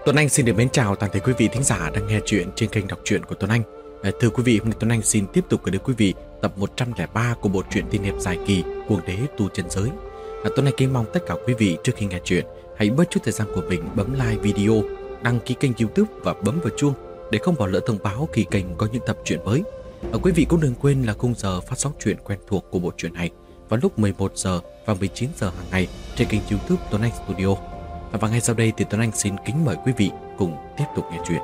Tuấn Anh xin được mến chào toàn thể quý vị thính giả đang nghe chuyện trên kênh đọc truyện của Tuấn Anh. Thưa quý vị, hôm nay Tuấn Anh xin tiếp tục gửi đến quý vị tập 103 của bộ truyện tiên hiệp dài kỳ Cuồng Đế Tu Chân Giới. Tuấn Anh kính mong tất cả quý vị trước khi nghe chuyện hãy bớt chút thời gian của mình bấm like video, đăng ký kênh YouTube và bấm vào chuông để không bỏ lỡ thông báo khi kênh có những tập truyện mới. Quý vị cũng đừng quên là khung giờ phát sóng truyện quen thuộc của bộ truyện này vào lúc 11 giờ và 19 giờ hàng ngày trên kênh YouTube Tuấn Anh Studio. Và ngay sau đây thì Tuấn Anh xin kính mời quý vị cùng tiếp tục nghe chuyện.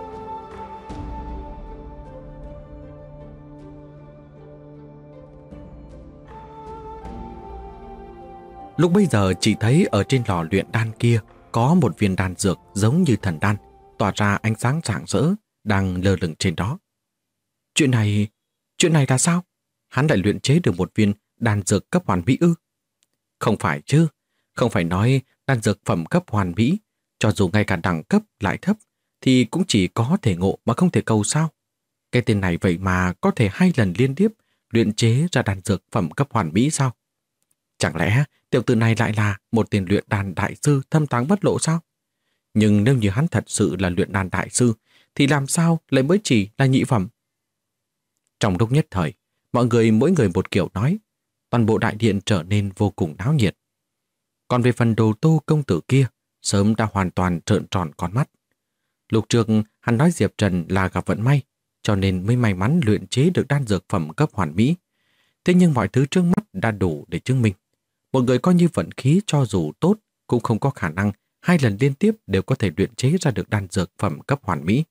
Lúc bấy giờ chỉ thấy ở trên lò luyện đan kia có một viên đan dược giống như thần đan, tỏa ra ánh sáng rạng rỡ, đang lơ lửng trên đó. Chuyện này là sao? Hắn lại luyện chế được một viên đan dược cấp hoàn mỹ ư? Không phải chứ, không phải nói đan dược phẩm cấp hoàn mỹ, cho dù ngay cả đẳng cấp lại thấp, thì cũng chỉ có thể ngộ mà không thể cầu sao. Cái tên này vậy mà có thể 2 lần liên tiếp luyện chế ra đan dược phẩm cấp hoàn mỹ sao? Chẳng lẽ tiểu tử này lại là một tên luyện đan đại sư thâm tàng bất lộ sao? Nhưng nếu như hắn thật sự là luyện đan đại sư, thì làm sao lại mới chỉ là nhị phẩm? Trong lúc nhất thời, mọi người mỗi người một kiểu nói, toàn bộ đại điện trở nên vô cùng náo nhiệt. Còn về phần Đồ Tô công tử kia, sớm đã hoàn toàn trợn tròn con mắt. Lúc trước hắn nói Diệp Trần là gặp vận may, cho nên mới may mắn luyện chế được đan dược phẩm cấp hoàn mỹ. Thế nhưng mọi thứ trước mắt đã đủ để chứng minh. Một người coi như vận khí cho dù tốt cũng không có khả năng 2 lần liên tiếp đều có thể luyện chế ra được đan dược phẩm cấp hoàn mỹ.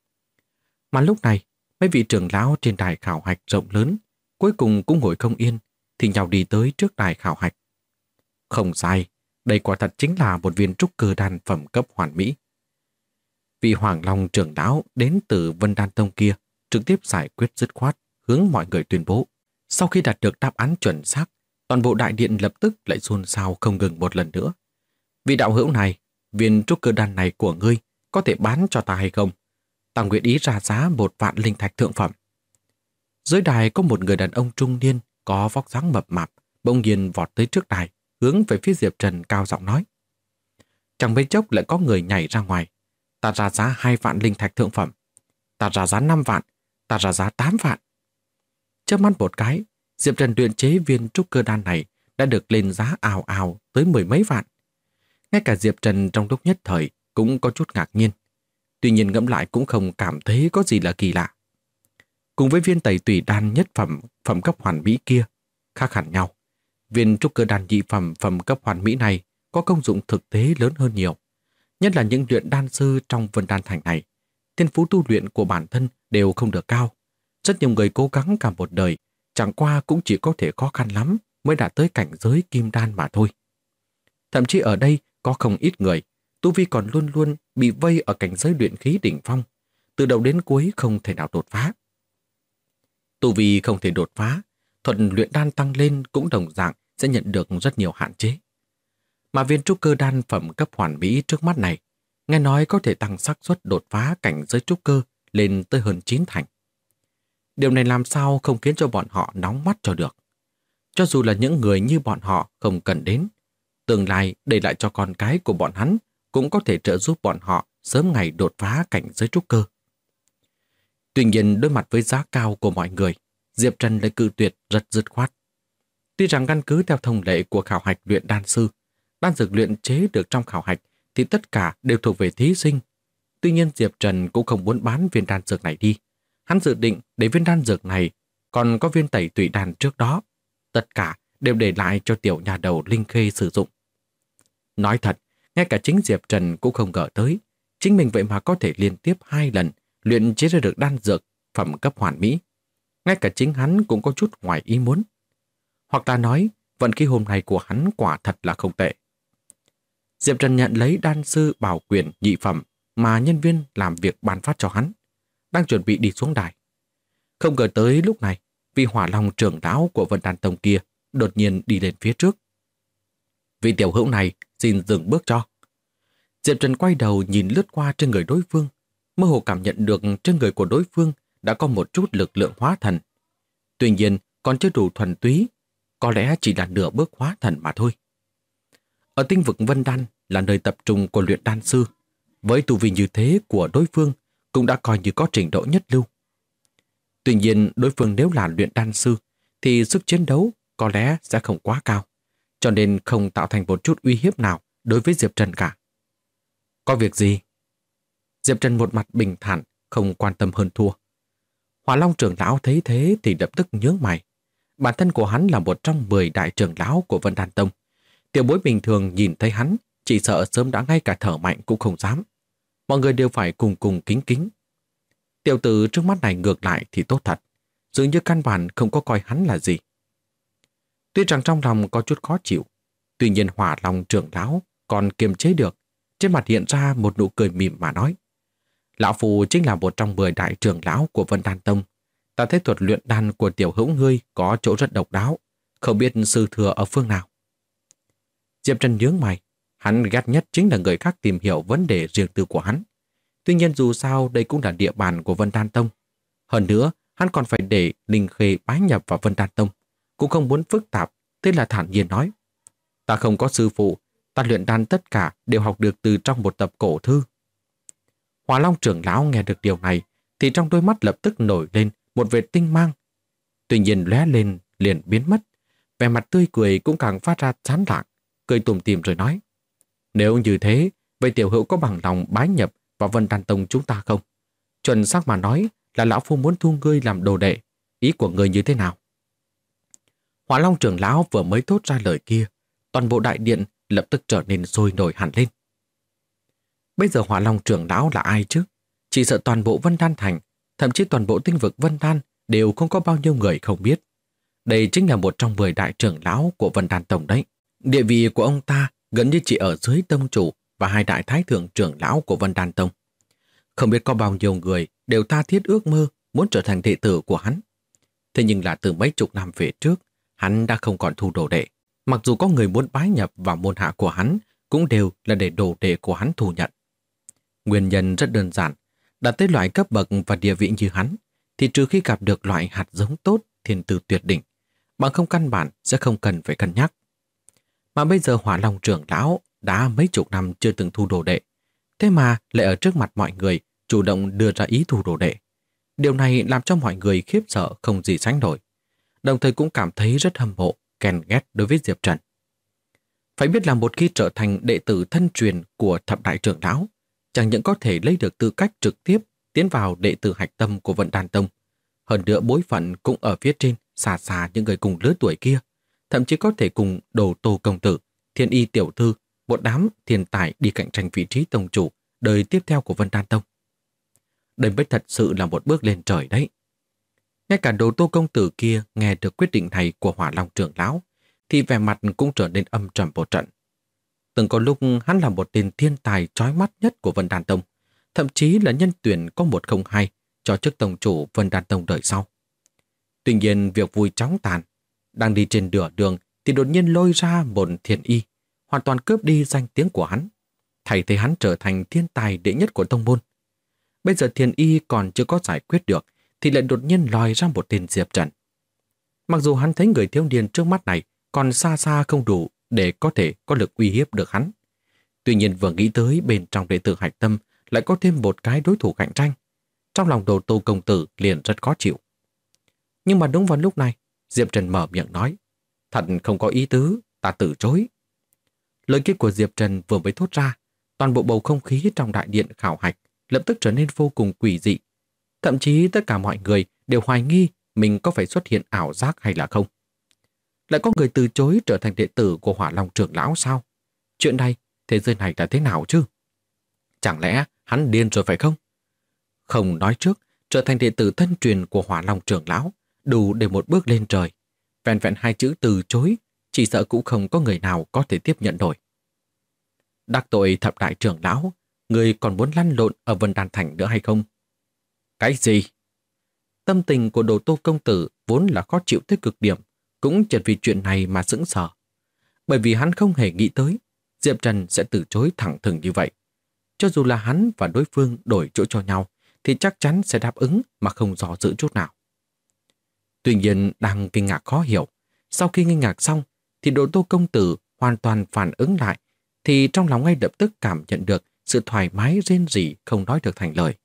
Mà lúc này, mấy vị trưởng lão trên đài khảo hạch rộng lớn cuối cùng cũng ngồi không yên, thì nhau đi tới trước đài khảo hạch. Không sai, đây quả thật chính là một viên trúc cơ đan phẩm cấp hoàn mỹ. Vị Hoàng Long trưởng lão đến từ Vân Đan Tông kia trực tiếp giải quyết dứt khoát, hướng mọi người tuyên bố. Sau khi đạt được đáp án chuẩn xác, toàn bộ đại điện lập tức lại xôn xao không ngừng một lần nữa. Vị đạo hữu này, viên trúc cơ đan này của ngươi có thể bán cho ta hay không? Ta nguyện ý ra giá 1.000 linh thạch thượng phẩm. Dưới đài có một người đàn ông trung niên có vóc dáng mập mạp, bỗng nhiên vọt tới trước đài, hướng về phía Diệp Trần cao giọng nói. Chẳng mấy chốc lại có người nhảy ra ngoài. Ta ra giá 2.000 linh thạch thượng phẩm. Ta ra giá 5 vạn. Ta ra giá 8 vạn. Chớp mắt một cái, Diệp Trần luyện chế viên trúc cơ đan này đã được lên giá ào ào tới 10 mấy vạn. Ngay cả Diệp Trần trong lúc nhất thời cũng có chút ngạc nhiên. Tuy nhiên ngẫm lại cũng không cảm thấy có gì là kỳ lạ. Cùng với viên tẩy tủy đan nhất phẩm, phẩm cấp hoàn mỹ kia, khác hẳn nhau. Viên trúc cơ đan nhị phẩm, phẩm cấp hoàn mỹ này có công dụng thực tế lớn hơn nhiều. Nhất là những luyện đan sư trong Vân Đan Thành này, thiên phú tu luyện của bản thân đều không được cao. Rất nhiều người cố gắng cả một đời, chẳng qua cũng chỉ có thể khó khăn lắm mới đạt tới cảnh giới kim đan mà thôi. Thậm chí ở đây có không ít người, tu vi còn luôn luôn bị vây ở cảnh giới luyện khí đỉnh phong, từ đầu đến cuối không thể nào đột phá. Tu vi không thể đột phá, thuật luyện đan tăng lên cũng đồng dạng sẽ nhận được rất nhiều hạn chế. Mà viên trúc cơ đan phẩm cấp hoàn mỹ trước mắt này, nghe nói có thể tăng xác suất đột phá cảnh giới trúc cơ lên tới hơn 9 thành. Điều này làm sao không khiến cho bọn họ nóng mắt cho được. Cho dù là những người như bọn họ không cần đến, tương lai để lại cho con cái của bọn hắn cũng có thể trợ giúp bọn họ sớm ngày đột phá cảnh giới trúc cơ. Tuy nhiên đối mặt với giá cao của mọi người, Diệp Trần lại cự tuyệt rất dứt khoát. Tuy rằng căn cứ theo thông lệ của khảo hạch luyện đan sư, đan dược luyện chế được trong khảo hạch thì tất cả đều thuộc về thí sinh. Tuy nhiên Diệp Trần cũng không muốn bán viên đan dược này đi. Hắn dự định để viên đan dược này còn có viên tẩy tủy đan trước đó, tất cả đều để lại cho tiểu nhà đầu Linh Khê sử dụng. Nói thật, ngay cả chính Diệp Trần cũng không ngờ tới, chính mình vậy mà có thể liên tiếp 2 lần luyện chế ra được đan dược phẩm cấp hoàn mỹ. Ngay cả chính hắn cũng có chút ngoài ý muốn. Hoặc là nói, vận khí hôm nay của hắn quả thật là không tệ. Diệp Trần nhận lấy đan sư bảo quyền nhị phẩm mà nhân viên làm việc ban phát cho hắn, đang chuẩn bị đi xuống đài. Không ngờ tới lúc này, vị Hỏa Long trưởng lão của Vân Đan Tông kia đột nhiên đi lên phía trước. Vị tiểu hữu này xin dừng bước cho. Diệp Trần quay đầu nhìn lướt qua trên người đối phương, mơ hồ cảm nhận được trên người của đối phương đã có một chút lực lượng hóa thần. Tuy nhiên còn chưa đủ thuần túy, có lẽ chỉ là nửa bước hóa thần mà thôi. Ở tinh vực Vân Đan là nơi tập trung của luyện đan sư, Với tu vi như thế của đối phương cũng đã coi như có trình độ nhất lưu. Tuy nhiên đối phương nếu là luyện đan sư thì sức chiến đấu có lẽ sẽ không quá cao, cho nên không tạo thành một chút uy hiếp nào đối với Diệp Trần cả. Có việc gì? Diệp Trần một mặt bình thản, không quan tâm hơn thua. Hỏa Long trưởng lão thấy thế thì lập tức nhướng mày. Bản thân của hắn là một trong 10 đại trưởng lão của Vân Đan Tông. Tiểu bối bình thường nhìn thấy hắn, chỉ sợ sớm đã ngay cả thở mạnh cũng không dám. Mọi người đều phải cùng cùng kính kính. Tiểu tử trước mắt này ngược lại thì tốt thật, dường như căn bản không có coi hắn là gì. Tuy rằng trong lòng có chút khó chịu, tuy nhiên Hỏa Long trưởng lão còn kiềm chế được, trên mặt hiện ra một nụ cười mỉm mà nói: Lão Phu chính là một trong 10 đại trưởng lão của Vân Đan Tông. Ta thấy thuật luyện đan của tiểu hữu ngươi có chỗ rất độc đáo, không biết sư thừa ở phương nào. Diệp Trần nhướng mày, hắn ghét nhất chính là người khác tìm hiểu vấn đề riêng tư của hắn. Tuy nhiên dù sao đây cũng là địa bàn của Vân Đan Tông. Hơn nữa, hắn còn phải để Linh Khê bái nhập vào Vân Đan Tông, cũng không muốn phức tạp, thế là thản nhiên nói: Ta không có sư phụ, ta luyện đan tất cả đều học được từ trong một tập cổ thư. Hỏa Long trưởng lão nghe được điều này thì trong đôi mắt lập tức nổi lên một vệt tinh mang. Tuy nhiên lóe lên liền biến mất, vẻ mặt tươi cười cũng càng phát ra chán lạng, cười tủm tỉm rồi nói: Nếu như thế, vậy tiểu hữu có bằng lòng bái nhập vào Vân Đan Tông chúng ta không? Chuẩn xác mà nói là lão phu muốn thu ngươi làm đồ đệ, ý của ngươi như thế nào? Hỏa Long trưởng lão vừa mới thốt ra lời kia, toàn bộ đại điện lập tức trở nên sôi nổi hẳn lên. Bây giờ Hỏa Long trưởng lão là ai chứ? Chỉ sợ toàn bộ Vân Đan Thành, thậm chí toàn bộ tinh vực Vân Đan đều không có bao nhiêu người không biết. Đây chính là một trong 10 đại trưởng lão của Vân Đan Tông đấy. Địa vị của ông ta gần như chỉ ở dưới tông chủ và 2 đại thái thượng trưởng lão của Vân Đan Tông. Không biết có bao nhiêu người đều tha thiết ước mơ muốn trở thành đệ tử của hắn. Thế nhưng là từ mấy chục năm về trước, hắn đã không còn thu đồ đệ. Mặc dù có người muốn bái nhập vào môn hạ của hắn, cũng đều là để đồ đệ của hắn thu nhận. Nguyên nhân rất đơn giản, đạt tới loại cấp bậc và địa vị như hắn, thì trừ khi gặp được loại hạt giống tốt, thiên tư tuyệt đỉnh, bằng không căn bản sẽ không cần phải cân nhắc. Mà bây giờ Hỏa Long trưởng lão đã mấy chục năm chưa từng thu đồ đệ, thế mà lại ở trước mặt mọi người chủ động đưa ra ý thu đồ đệ. Điều này làm cho mọi người khiếp sợ không gì sánh nổi, đồng thời cũng cảm thấy rất hâm mộ, ghen ghét đối với Diệp Trần. Phải biết là một khi trở thành đệ tử thân truyền của thập đại trưởng lão, chẳng những có thể lấy được tư cách trực tiếp tiến vào đệ tử hạch tâm của Vân Đan Tông, hơn nữa bối phận cũng ở phía trên xa xa những người cùng lứa tuổi kia, thậm chí có thể cùng Đồ Tô công tử, Thiên Y tiểu thư, một đám thiên tài đi cạnh tranh vị trí tông chủ đời tiếp theo của Vân Đan Tông. Đây mới thật sự là một bước lên trời đấy. Ngay cả Đồ Tô công tử kia nghe được quyết định này của Hỏa Long trưởng lão thì vẻ mặt cũng trở nên âm trầm một trận. Từng có lúc hắn là một tên thiên tài chói mắt nhất của Vân Đan Tông, thậm chí là nhân tuyển có 102 cho chức tông chủ Vân Đan Tông đời sau. Tuy nhiên việc vui chóng tàn, đang đi trên đường thì đột nhiên lôi ra một Thiên Y, hoàn toàn cướp đi danh tiếng của hắn, thay thế hắn trở thành thiên tài đệ nhất của tông môn. Bây giờ Thiên Y còn chưa có giải quyết được thì lại đột nhiên lòi ra một tên Diệp Trần. Mặc dù hắn thấy người thiếu niên trước mắt này còn xa xa không đủ để có thể có lực uy hiếp được hắn. Tuy nhiên vừa nghĩ tới bên trong đệ tử hạch tâm lại có thêm một cái đối thủ cạnh tranh, trong lòng Đồ Tô công tử liền rất khó chịu. Nhưng mà đúng vào lúc này, Diệp Trần mở miệng nói: Thật không có ý tứ, ta từ chối. Lời kia của Diệp Trần vừa mới thốt ra, toàn bộ bầu không khí trong đại điện khảo hạch lập tức trở nên vô cùng quỷ dị. Thậm chí tất cả mọi người đều hoài nghi mình có phải xuất hiện ảo giác hay là không. Lại có người từ chối trở thành đệ tử của Hỏa Long trưởng lão sao? Chuyện này, thế giới này là thế nào chứ? Chẳng lẽ hắn điên rồi phải không? Không nói trước, trở thành đệ tử thân truyền của Hỏa Long trưởng lão đủ để một bước lên trời. Vẹn vẹn 2 chữ từ chối, chỉ sợ cũng không có người nào có thể tiếp nhận nổi. Đắc tội thập đại trưởng lão, người còn muốn lăn lộn ở Vân Đan Thành nữa hay không? Cái gì? Tâm tình của Đồ Tô công tử vốn là khó chịu tới cực điểm, cũng chợt vì chuyện này mà sững sờ. Bởi vì hắn không hề nghĩ tới Diệp Trần sẽ từ chối thẳng thừng như vậy. Cho dù là hắn và đối phương đổi chỗ cho nhau thì chắc chắn sẽ đáp ứng mà không dò dự chút nào. Tuy nhiên đang kinh ngạc khó hiểu, sau khi kinh ngạc xong thì Đồ Tô công tử hoàn toàn phản ứng lại, thì trong lòng ngay lập tức cảm nhận được sự thoải mái rên rỉ không nói được thành lời.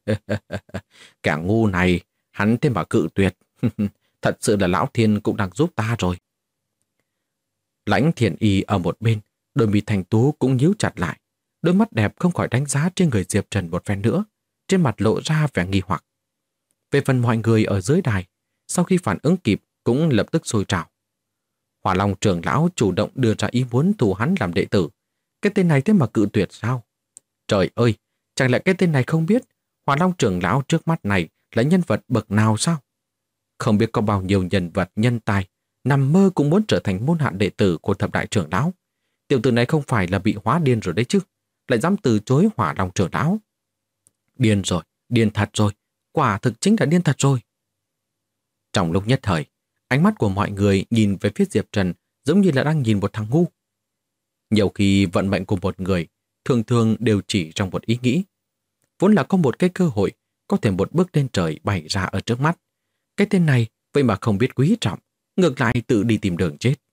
Kẻ ngu này, hắn thế mà cự tuyệt. Thật sự là Lão Thiên cũng đang giúp ta rồi. Lãnh Thiền Y ở một bên, đôi mi thành tú cũng nhíu chặt lại. Đôi mắt đẹp không khỏi đánh giá trên người Diệp Trần một phen nữa, trên mặt lộ ra vẻ nghi hoặc. Về phần mọi người ở dưới đài, sau khi phản ứng kịp cũng lập tức sôi trào. Hỏa Long trưởng lão chủ động đưa ra ý muốn thu hắn làm đệ tử. Cái tên này thế mà cự tuyệt sao? Trời ơi, chẳng lẽ cái tên này không biết Hỏa Long trưởng lão trước mắt này là nhân vật bậc nào sao? Không biết có bao nhiêu nhân vật nhân tài nằm mơ cũng muốn trở thành môn hạ đệ tử của thập đại trưởng lão. Tiểu tử này không phải là bị hóa điên rồi đấy chứ, lại dám từ chối Hỏa Long trưởng lão. Điên rồi, điên thật rồi, quả thực chính là điên thật rồi. Trong lúc nhất thời, ánh mắt của mọi người nhìn về phía Diệp Trần giống như là đang nhìn một thằng ngu. Nhiều khi vận mệnh của một người thường thường đều chỉ trong một ý nghĩ. Vốn là có một cái cơ hội có thể một bước lên trời bày ra ở trước mắt. Cái tên này vậy mà không biết quý trọng, ngược lại tự đi tìm đường chết.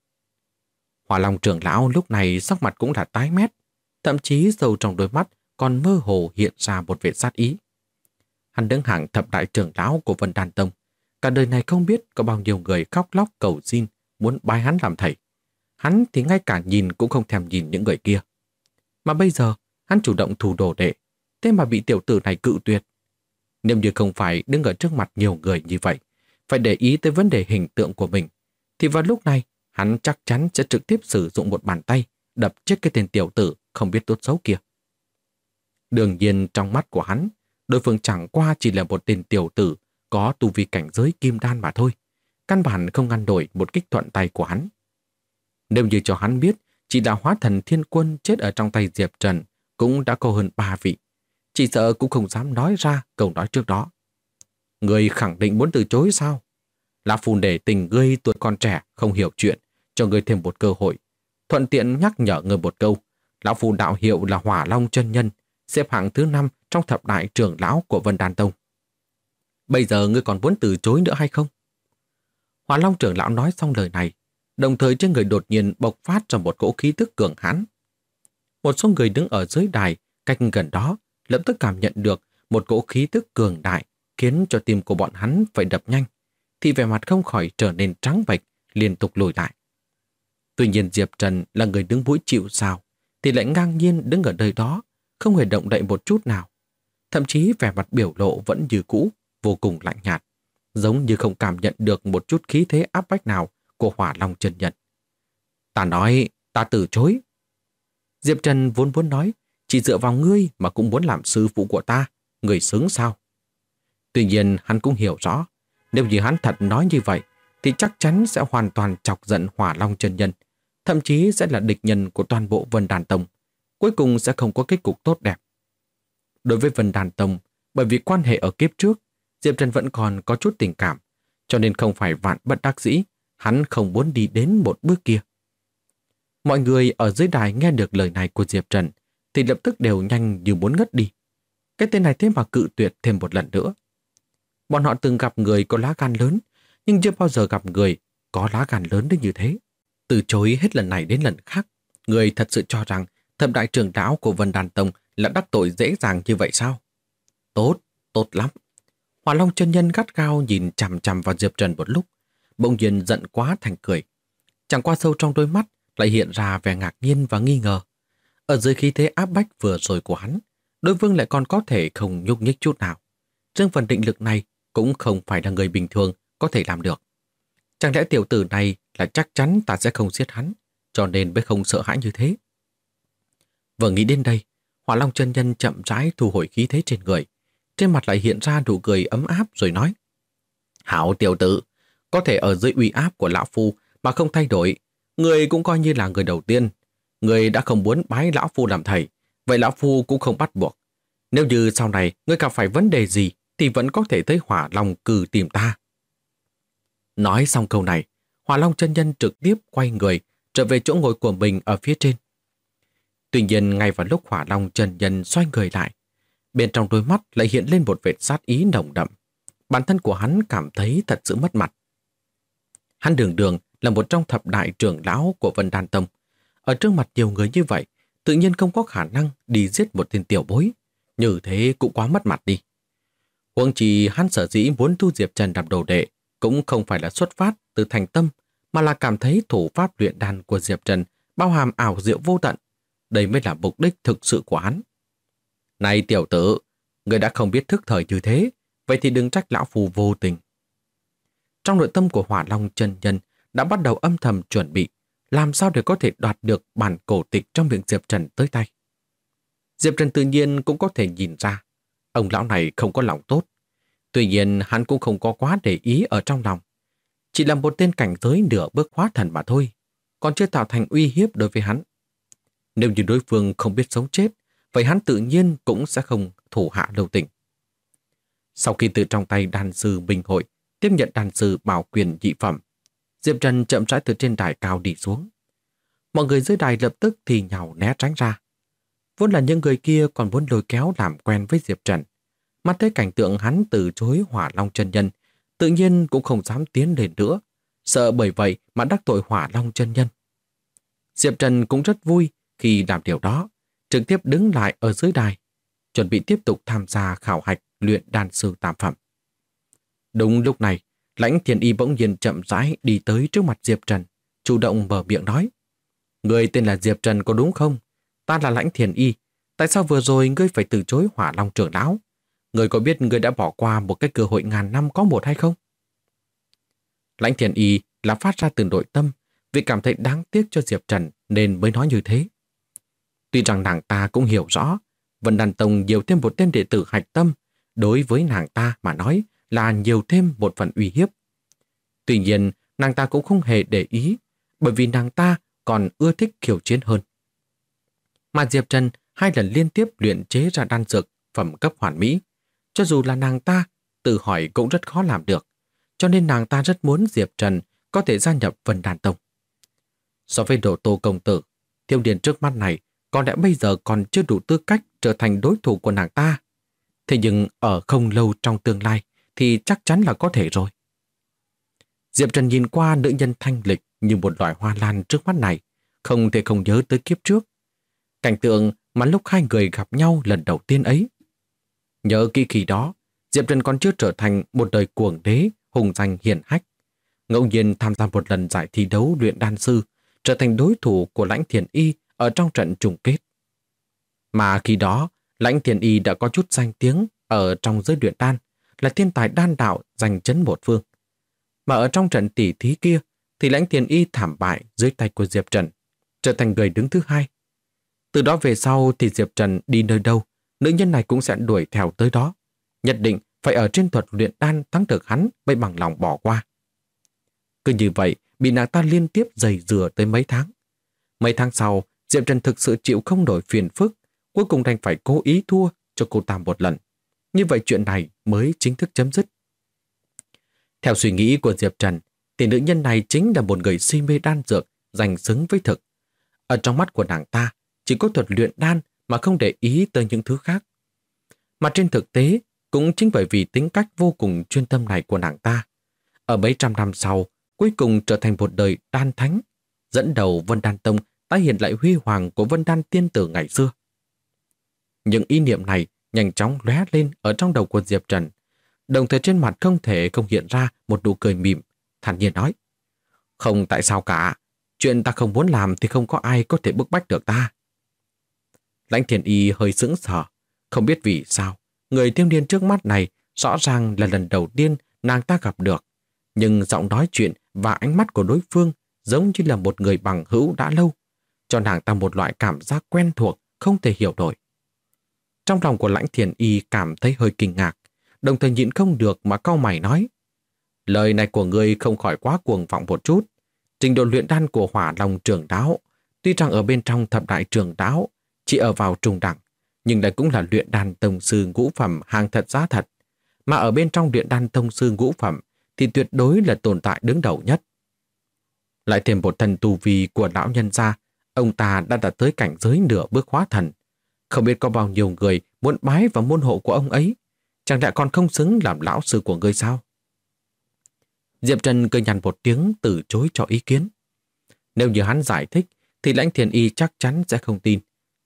Hỏa Long trưởng lão lúc này sắc mặt cũng là tái mét, thậm chí sâu trong đôi mắt còn mơ hồ hiện ra một vẻ sát ý. Hắn đứng hàng thập đại trưởng lão của Vân Đan Tông. Cả đời này không biết có bao nhiêu người khóc lóc cầu xin muốn bái hắn làm thầy. Hắn thì ngay cả nhìn cũng không thèm nhìn những người kia. Mà bây giờ hắn chủ động thu đồ đệ, thế mà bị tiểu tử này cự tuyệt. Nếu như không phải đứng ở trước mặt nhiều người như vậy, phải để ý tới vấn đề hình tượng của mình, thì vào lúc này hắn chắc chắn sẽ trực tiếp sử dụng một bàn tay đập chết cái tên tiểu tử không biết tốt xấu kia. Đương nhiên trong mắt của hắn, đối phương chẳng qua chỉ là một tên tiểu tử có tu vi cảnh giới kim đan mà thôi, căn bản không ngăn nổi một kích thuận tay của hắn. Nếu như cho hắn biết chỉ là hóa thần thiên quân chết ở trong tay Diệp Trần cũng đã có hơn 3 vị, chỉ sợ cũng không dám nói ra câu nói trước đó. Ngươi khẳng định muốn từ chối sao? Lão Phu để tình ngươi tuổi còn trẻ không hiểu chuyện, cho ngươi thêm một cơ hội. Thuận tiện nhắc nhở ngươi một câu, Lão Phu đạo hiệu là Hỏa Long chân nhân, xếp hạng thứ 5 trong thập đại trưởng lão của Vân Đan Tông. Bây giờ ngươi còn muốn từ chối nữa hay không? Hỏa Long trưởng lão nói xong lời này, đồng thời trên người đột nhiên bộc phát ra một cỗ khí tức cường hãn. Một số người đứng ở dưới đài, cách gần đó, lập tức cảm nhận được một cỗ khí tức cường đại, khiến cho tim của bọn hắn phải đập nhanh, thì vẻ mặt không khỏi trở nên trắng bệch, liên tục lùi lại. Tuy nhiên Diệp Trần là người đứng mũi chịu sào, thì lại ngang nhiên đứng ở nơi đó, không hề động đậy một chút nào. Thậm chí vẻ mặt biểu lộ vẫn như cũ, vô cùng lạnh nhạt, giống như không cảm nhận được một chút khí thế áp bách nào của Hỏa Long chân nhân. Ta nói, ta từ chối. Diệp Trần vốn muốn nói, chỉ dựa vào ngươi mà cũng muốn làm sư phụ của ta, người xứng sao? Tuy nhiên hắn cũng hiểu rõ, nếu như hắn thật nói như vậy, thì chắc chắn sẽ hoàn toàn chọc giận Hỏa Long chân nhân, thậm chí sẽ là địch nhân của toàn bộ Vân Đan Tông, cuối cùng sẽ không có kết cục tốt đẹp. Đối với Vân Đan Tông, bởi vì quan hệ ở kiếp trước, Diệp Trần vẫn còn có chút tình cảm, cho nên không phải vạn bất đắc dĩ, hắn không muốn đi đến một bước kia. Mọi người ở dưới đài nghe được lời này của Diệp Trần thì lập tức đều nhanh như muốn ngất đi. Cái tên này thế mà cự tuyệt thêm một lần nữa. Bọn họ từng gặp người có lá gan lớn, nhưng chưa bao giờ gặp người có lá gan lớn đến như thế. Từ chối hết lần này đến lần khác, người thật sự cho rằng thập đại trưởng lão của Vân Đan Tông là đắc tội dễ dàng như vậy sao? Tốt, tốt lắm. Hỏa Long chân nhân gắt gao nhìn chằm chằm vào Diệp Trần một lúc, bỗng nhiên giận quá thành cười. Chẳng qua sâu trong đôi mắt lại hiện ra vẻ ngạc nhiên và nghi ngờ. Ở dưới khí thế áp bách vừa rồi của hắn, đối phương lại còn có thể không nhúc nhích chút nào. Riêng phần định lực này cũng không phải là người bình thường có thể làm được. Chẳng lẽ tiểu tử này là chắc chắn ta sẽ không giết hắn, cho nên mới không sợ hãi như thế? Vừa nghĩ đến đây, Hỏa Long chân nhân chậm rãi thu hồi khí thế trên người, trên mặt lại hiện ra nụ cười ấm áp rồi nói: Hảo tiểu tử, có thể ở dưới uy áp của lão phu mà không thay đổi, người cũng coi như là người đầu tiên. Người đã không muốn bái lão phu làm thầy, vậy lão phu cũng không bắt buộc. Nếu như sau này người gặp phải vấn đề gì thì vẫn có thể tới Hỏa Long cử tìm ta. Nói xong câu này, Hỏa Long chân nhân trực tiếp quay người trở về chỗ ngồi của mình ở phía trên. Tuy nhiên ngay vào lúc Hỏa Long chân nhân xoay người lại, bên trong đôi mắt lại hiện lên một vệt sát ý nồng đậm. Bản thân của hắn cảm thấy thật sự mất mặt. Hắn đường đường là một trong thập đại trưởng lão của Vân Đan Tông. Ở trước mặt nhiều người như vậy, tự nhiên không có khả năng đi giết một tên tiểu bối. Như thế cũng quá mất mặt đi. Huống chi hắn sở dĩ muốn thu Diệp Trần làm đồ đệ cũng không phải là xuất phát từ thành tâm, mà là cảm thấy thủ pháp luyện đan của Diệp Trần bao hàm ảo diệu vô tận. Đây mới là mục đích thực sự của hắn. Này tiểu tử, người đã không biết thức thời như thế, vậy thì đừng trách lão phù vô tình. Trong nội tâm của Hỏa Long chân nhân đã bắt đầu âm thầm chuẩn bị làm sao để có thể đoạt được bản cổ tịch trong miệng Diệp Trần tới tay. Diệp Trần tự nhiên cũng có thể nhìn ra ông lão này không có lòng tốt. Tuy nhiên hắn cũng không có quá để ý ở trong lòng. Chỉ là một tên cảnh giới nửa bước hóa thần mà thôi, còn chưa tạo thành uy hiếp đối với hắn. Nếu như đối phương không biết sống chết, vậy hắn tự nhiên cũng sẽ không thủ hạ lưu tình. Sau khi từ trong tay đan sư Minh Hội tiếp nhận đan sư bảo quyền dị phẩm, Diệp Trần chậm rãi từ trên đài cao đi xuống. Mọi người dưới đài lập tức thì nhào né tránh ra. Vốn là những người kia còn muốn lôi kéo làm quen với Diệp Trần. Mắt thấy cảnh tượng hắn từ chối Hỏa Long chân nhân, tự nhiên cũng không dám tiến lên nữa, sợ bởi vậy mà đắc tội Hỏa Long chân nhân. Diệp Trần cũng rất vui khi làm điều đó, trực tiếp đứng lại ở dưới đài, chuẩn bị tiếp tục tham gia khảo hạch luyện đan sư tam phẩm. Đúng lúc này, Lãnh Thiên Y bỗng nhiên chậm rãi đi tới trước mặt Diệp Trần, chủ động mở miệng nói: "Người tên là Diệp Trần có đúng không? Ta là Lãnh Thiên Y. Tại sao vừa rồi ngươi phải từ chối Hỏa Long trưởng lão? Ngươi có biết ngươi đã bỏ qua một cái cơ hội ngàn năm có một hay không?" Lãnh Thiên Y là phát ra từ nội tâm, vì cảm thấy đáng tiếc cho Diệp Trần nên mới nói như thế. Tuy rằng nàng ta cũng hiểu rõ, Vân Đan Tông nhiều thêm một tên đệ tử hạch tâm, đối với nàng ta mà nói là nhiều thêm một phần uy hiếp. Tuy nhiên, nàng ta cũng không hề để ý, bởi vì nàng ta còn ưa thích khiêu chiến hơn. Mà Diệp Trần 2 lần liên tiếp luyện chế ra đan dược phẩm cấp hoàn mỹ, cho dù là nàng ta tự hỏi cũng rất khó làm được, cho nên nàng ta rất muốn Diệp Trần có thể gia nhập Vân Đan Tông. So với Đồ Tô công tử, thiếu niên trước mắt này có lẽ bây giờ còn chưa đủ tư cách trở thành đối thủ của nàng ta. Thế nhưng ở không lâu trong tương lai thì chắc chắn là có thể rồi. Diệp Trần nhìn qua nữ nhân thanh lịch như một loài hoa lan trước mắt này, không thể không nhớ tới kiếp trước. Cảnh tượng mà lúc 2 người gặp nhau lần đầu tiên ấy. Nhớ kỹ khi đó, Diệp Trần còn chưa trở thành một đời cuồng đế, hùng danh hiển hách. Ngẫu nhiên tham gia một lần giải thi đấu luyện đan sư, trở thành đối thủ của Lãnh Thiên Y ở trong trận chung kết. Mà khi đó, Lãnh Thiên Y đã có chút danh tiếng ở trong giới luyện đan, là thiên tài đan đạo giành chấn một phương. Mà ở trong trận tỉ thí kia, thì Lãnh Thiên Y thảm bại dưới tay của Diệp Trần, trở thành người đứng thứ 2. Từ đó về sau thì Diệp Trần đi nơi đâu, nữ nhân này cũng sẽ đuổi theo tới đó. Nhất định phải ở trên thuật luyện đan thắng được hắn mới bằng lòng bỏ qua. Cứ như vậy, bị nàng ta liên tiếp giày dừa tới mấy tháng. Mấy tháng sau, Diệp Trần thực sự chịu không nổi phiền phức, cuối cùng đành phải cố ý thua cho cô ta một lần. Như vậy chuyện này mới chính thức chấm dứt. Theo suy nghĩ của Diệp Trần, thì nữ nhân này chính là một người si mê đan dược, danh xứng với thực. Ở trong mắt của nàng ta, chỉ có thuật luyện đan mà không để ý tới những thứ khác. Mà trên thực tế, cũng chính bởi vì tính cách vô cùng chuyên tâm này của nàng ta, ở mấy trăm năm sau, cuối cùng trở thành một đời đan thánh, dẫn đầu Vân Đan Tông tái hiện lại huy hoàng của Vân Đan tiên tử ngày xưa. Những ý niệm này nhanh chóng lóe lên ở trong đầu của Diệp Trần, đồng thời trên mặt không thể không hiện ra một nụ cười mỉm, thản nhiên nói: "Không tại sao cả, chuyện ta không muốn làm thì không có ai có thể bức bách được ta." Lãnh Thiên Y hơi sững sờ, không biết vì sao người thiếu niên trước mắt này rõ ràng là lần đầu tiên nàng ta gặp được, nhưng giọng nói chuyện và ánh mắt của đối phương giống như là một người bằng hữu đã lâu, cho nàng ta một loại cảm giác quen thuộc không thể hiểu nổi. Trong lòng của Lãnh Thiên Y cảm thấy hơi kinh ngạc, đồng thời nhịn không được mà cau mày nói: "Lời này của ngươi không khỏi quá cuồng vọng một chút. Trình độ luyện đan của Hỏa Long trưởng lão, tuy rằng ở bên trong thập đại trưởng lão chỉ ở vào trung đẳng, nhưng đây cũng là luyện đan tông sư ngũ phẩm hàng thật giá thật. Mà ở bên trong luyện đan tông sư ngũ phẩm thì tuyệt đối là tồn tại đứng đầu nhất. Lại thêm một thần tu vi của lão nhân gia, ông ta đã đạt tới cảnh giới nửa bước hóa thần. Không biết có bao nhiêu người muốn bái vào môn hộ của ông ấy, chẳng lẽ còn không xứng làm lão sư của ngươi sao?" Diệp Trần cười nhằn một tiếng từ chối cho ý kiến. Nếu như hắn giải thích thì Lãnh Thiên Y chắc chắn sẽ không tin,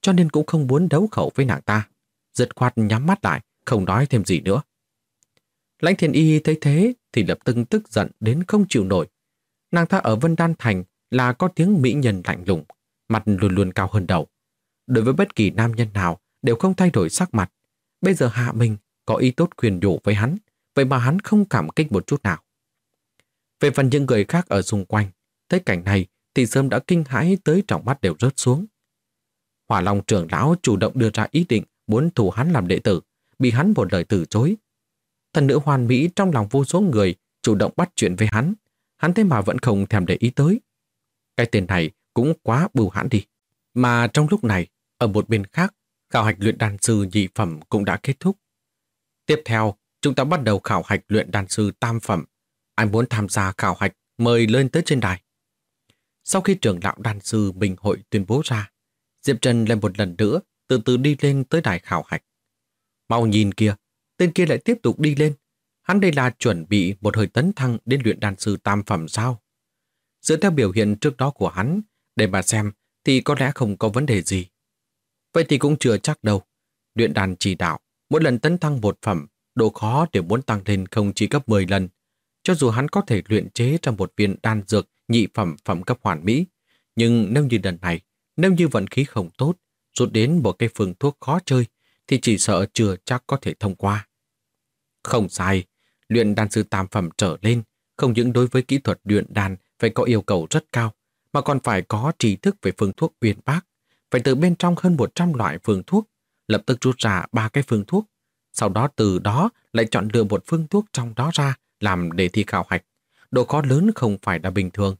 cho nên cũng không muốn đấu khẩu với nàng ta. Dứt khoát nhắm mắt lại, không nói thêm gì nữa. Lãnh Thiền Y thấy thế thì lập tức tức giận đến không chịu nổi. Nàng ta ở Vân Đan Thành là có tiếng mỹ nhân lạnh lùng, mặt luôn luôn cao hơn đầu. Đối với bất kỳ nam nhân nào đều không thay đổi sắc mặt. Bây giờ Hạ Minh có ý tốt khuyên nhủ với hắn, vậy mà hắn không cảm kích một chút nào. Về phần những người khác ở xung quanh, thấy cảnh này thì sớm đã kinh hãi tới tròng mắt đều rớt xuống. Hỏa Long trưởng lão chủ động đưa ra ý định muốn thu hắn làm đệ tử, bị hắn một lời từ chối. Thần nữ hoàn mỹ trong lòng vô số người chủ động bắt chuyện với hắn thế mà vẫn không thèm để ý tới. Cái tên này cũng quá bưu hãn đi. Mà trong lúc này, ở một bên khác, khảo hạch luyện đan sư nhị phẩm cũng đã kết thúc. Tiếp theo, chúng ta bắt đầu khảo hạch luyện đan sư tam phẩm. Ai muốn tham gia khảo hạch mời lên tới trên đài. Sau khi trưởng lão đan sư Bình Hội tuyên bố ra, Diệp Trần lại một lần nữa từ từ đi lên tới đài khảo hạch. Mau nhìn kìa, tên kia lại tiếp tục đi lên. Hắn đây là chuẩn bị một hơi tấn thăng đến luyện đan sư tam phẩm sao? Dựa theo biểu hiện trước đó của hắn, để mà xem thì có lẽ không có vấn đề gì. Vậy thì cũng chưa chắc đâu. Luyện đan chỉ đạo, mỗi lần tấn thăng một phẩm, độ khó để muốn tăng lên không chỉ gấp 10 lần. Cho dù hắn có thể luyện chế ra một viên đan dược nhị phẩm phẩm cấp hoàn mỹ, nhưng nếu như lần này, nếu như vận khí không tốt, rút đến một cái phương thuốc khó chơi, thì chỉ sợ chưa chắc có thể thông qua. Không sai, luyện đan sư tam phẩm trở lên, không những đối với kỹ thuật luyện đan phải có yêu cầu rất cao, mà còn phải có tri thức về phương thuốc uyên bác, phải từ bên trong hơn 100 loại phương thuốc, lập tức rút ra 3 cái phương thuốc, sau đó từ đó lại chọn lựa một phương thuốc trong đó ra làm đề thi khảo hạch. Độ khó lớn không phải là bình thường.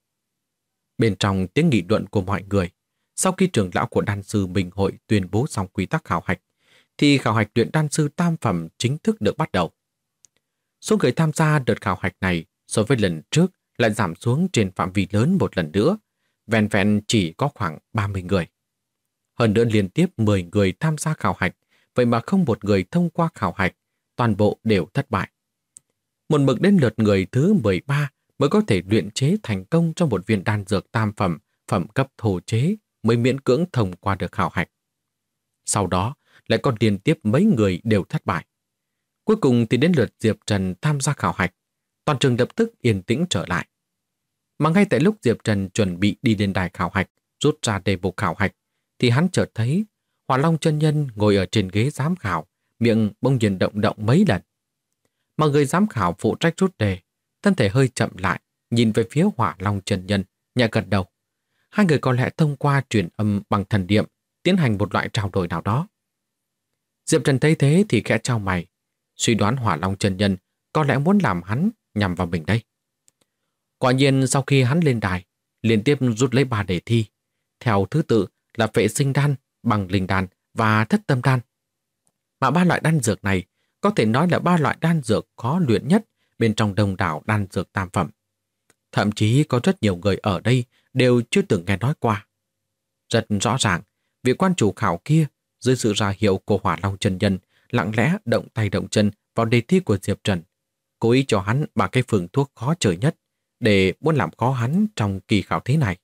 Bên trong tiếng nghị luận của mọi người, sau khi trưởng lão của đan sư Bình Hội tuyên bố xong quy tắc khảo hạch, thì khảo hạch luyện đan sư tam phẩm chính thức được bắt đầu. Số người tham gia đợt khảo hạch này so với lần trước lại giảm xuống trên phạm vi lớn một lần nữa, vẹn vẹn chỉ có khoảng 30 người. Hơn nữa liên tiếp 10 người tham gia khảo hạch, vậy mà không một người thông qua khảo hạch, toàn bộ đều thất bại. Một mực đến lượt người thứ 13 mới có thể luyện chế thành công trong một viên đan dược tam phẩm, phẩm cấp thô chế mới miễn cưỡng thông qua được khảo hạch. Sau đó lại còn liên tiếp mấy người đều thất bại. Cuối cùng thì đến lượt Diệp Trần tham gia khảo hạch, toàn trường lập tức yên tĩnh trở lại. Mà ngay tại lúc Diệp Trần chuẩn bị đi lên đài khảo hạch, rút ra đề mục khảo hạch, thì hắn chợt thấy Hỏa Long chân nhân ngồi ở trên ghế giám khảo, miệng bỗng nhiên động động mấy lần. Mà người giám khảo phụ trách rút đề, thân thể hơi chậm lại, nhìn về phía Hỏa Long chân nhân, nhẹ gật đầu. Hai người có lẽ thông qua truyền âm bằng thần niệm tiến hành một loại trao đổi nào đó. Diệp Trần thấy thế thì khẽ chau mày, suy đoán Hỏa Long chân nhân có lẽ muốn làm hắn nhằm vào mình đây. Quả nhiên sau khi hắn lên đài, liên tiếp rút lấy 3 đề thi, theo thứ tự là Phệ Sinh Đan, Bằng Linh Đan và Thất Tâm Đan. Mà 3 loại đan dược này có thể nói là 3 loại đan dược khó luyện nhất bên trong đông đảo đan dược tam phẩm. Thậm chí có rất nhiều người ở đây đều chưa từng nghe nói qua. Rất rõ ràng, vị quan chủ khảo kia dưới sự ra hiệu của Hỏa Long chân nhân lặng lẽ động tay động chân vào đề thi của Diệp Trần, cố ý cho hắn 3 cái phương thuốc khó chơi nhất để muốn làm khó hắn trong kỳ khảo thí này.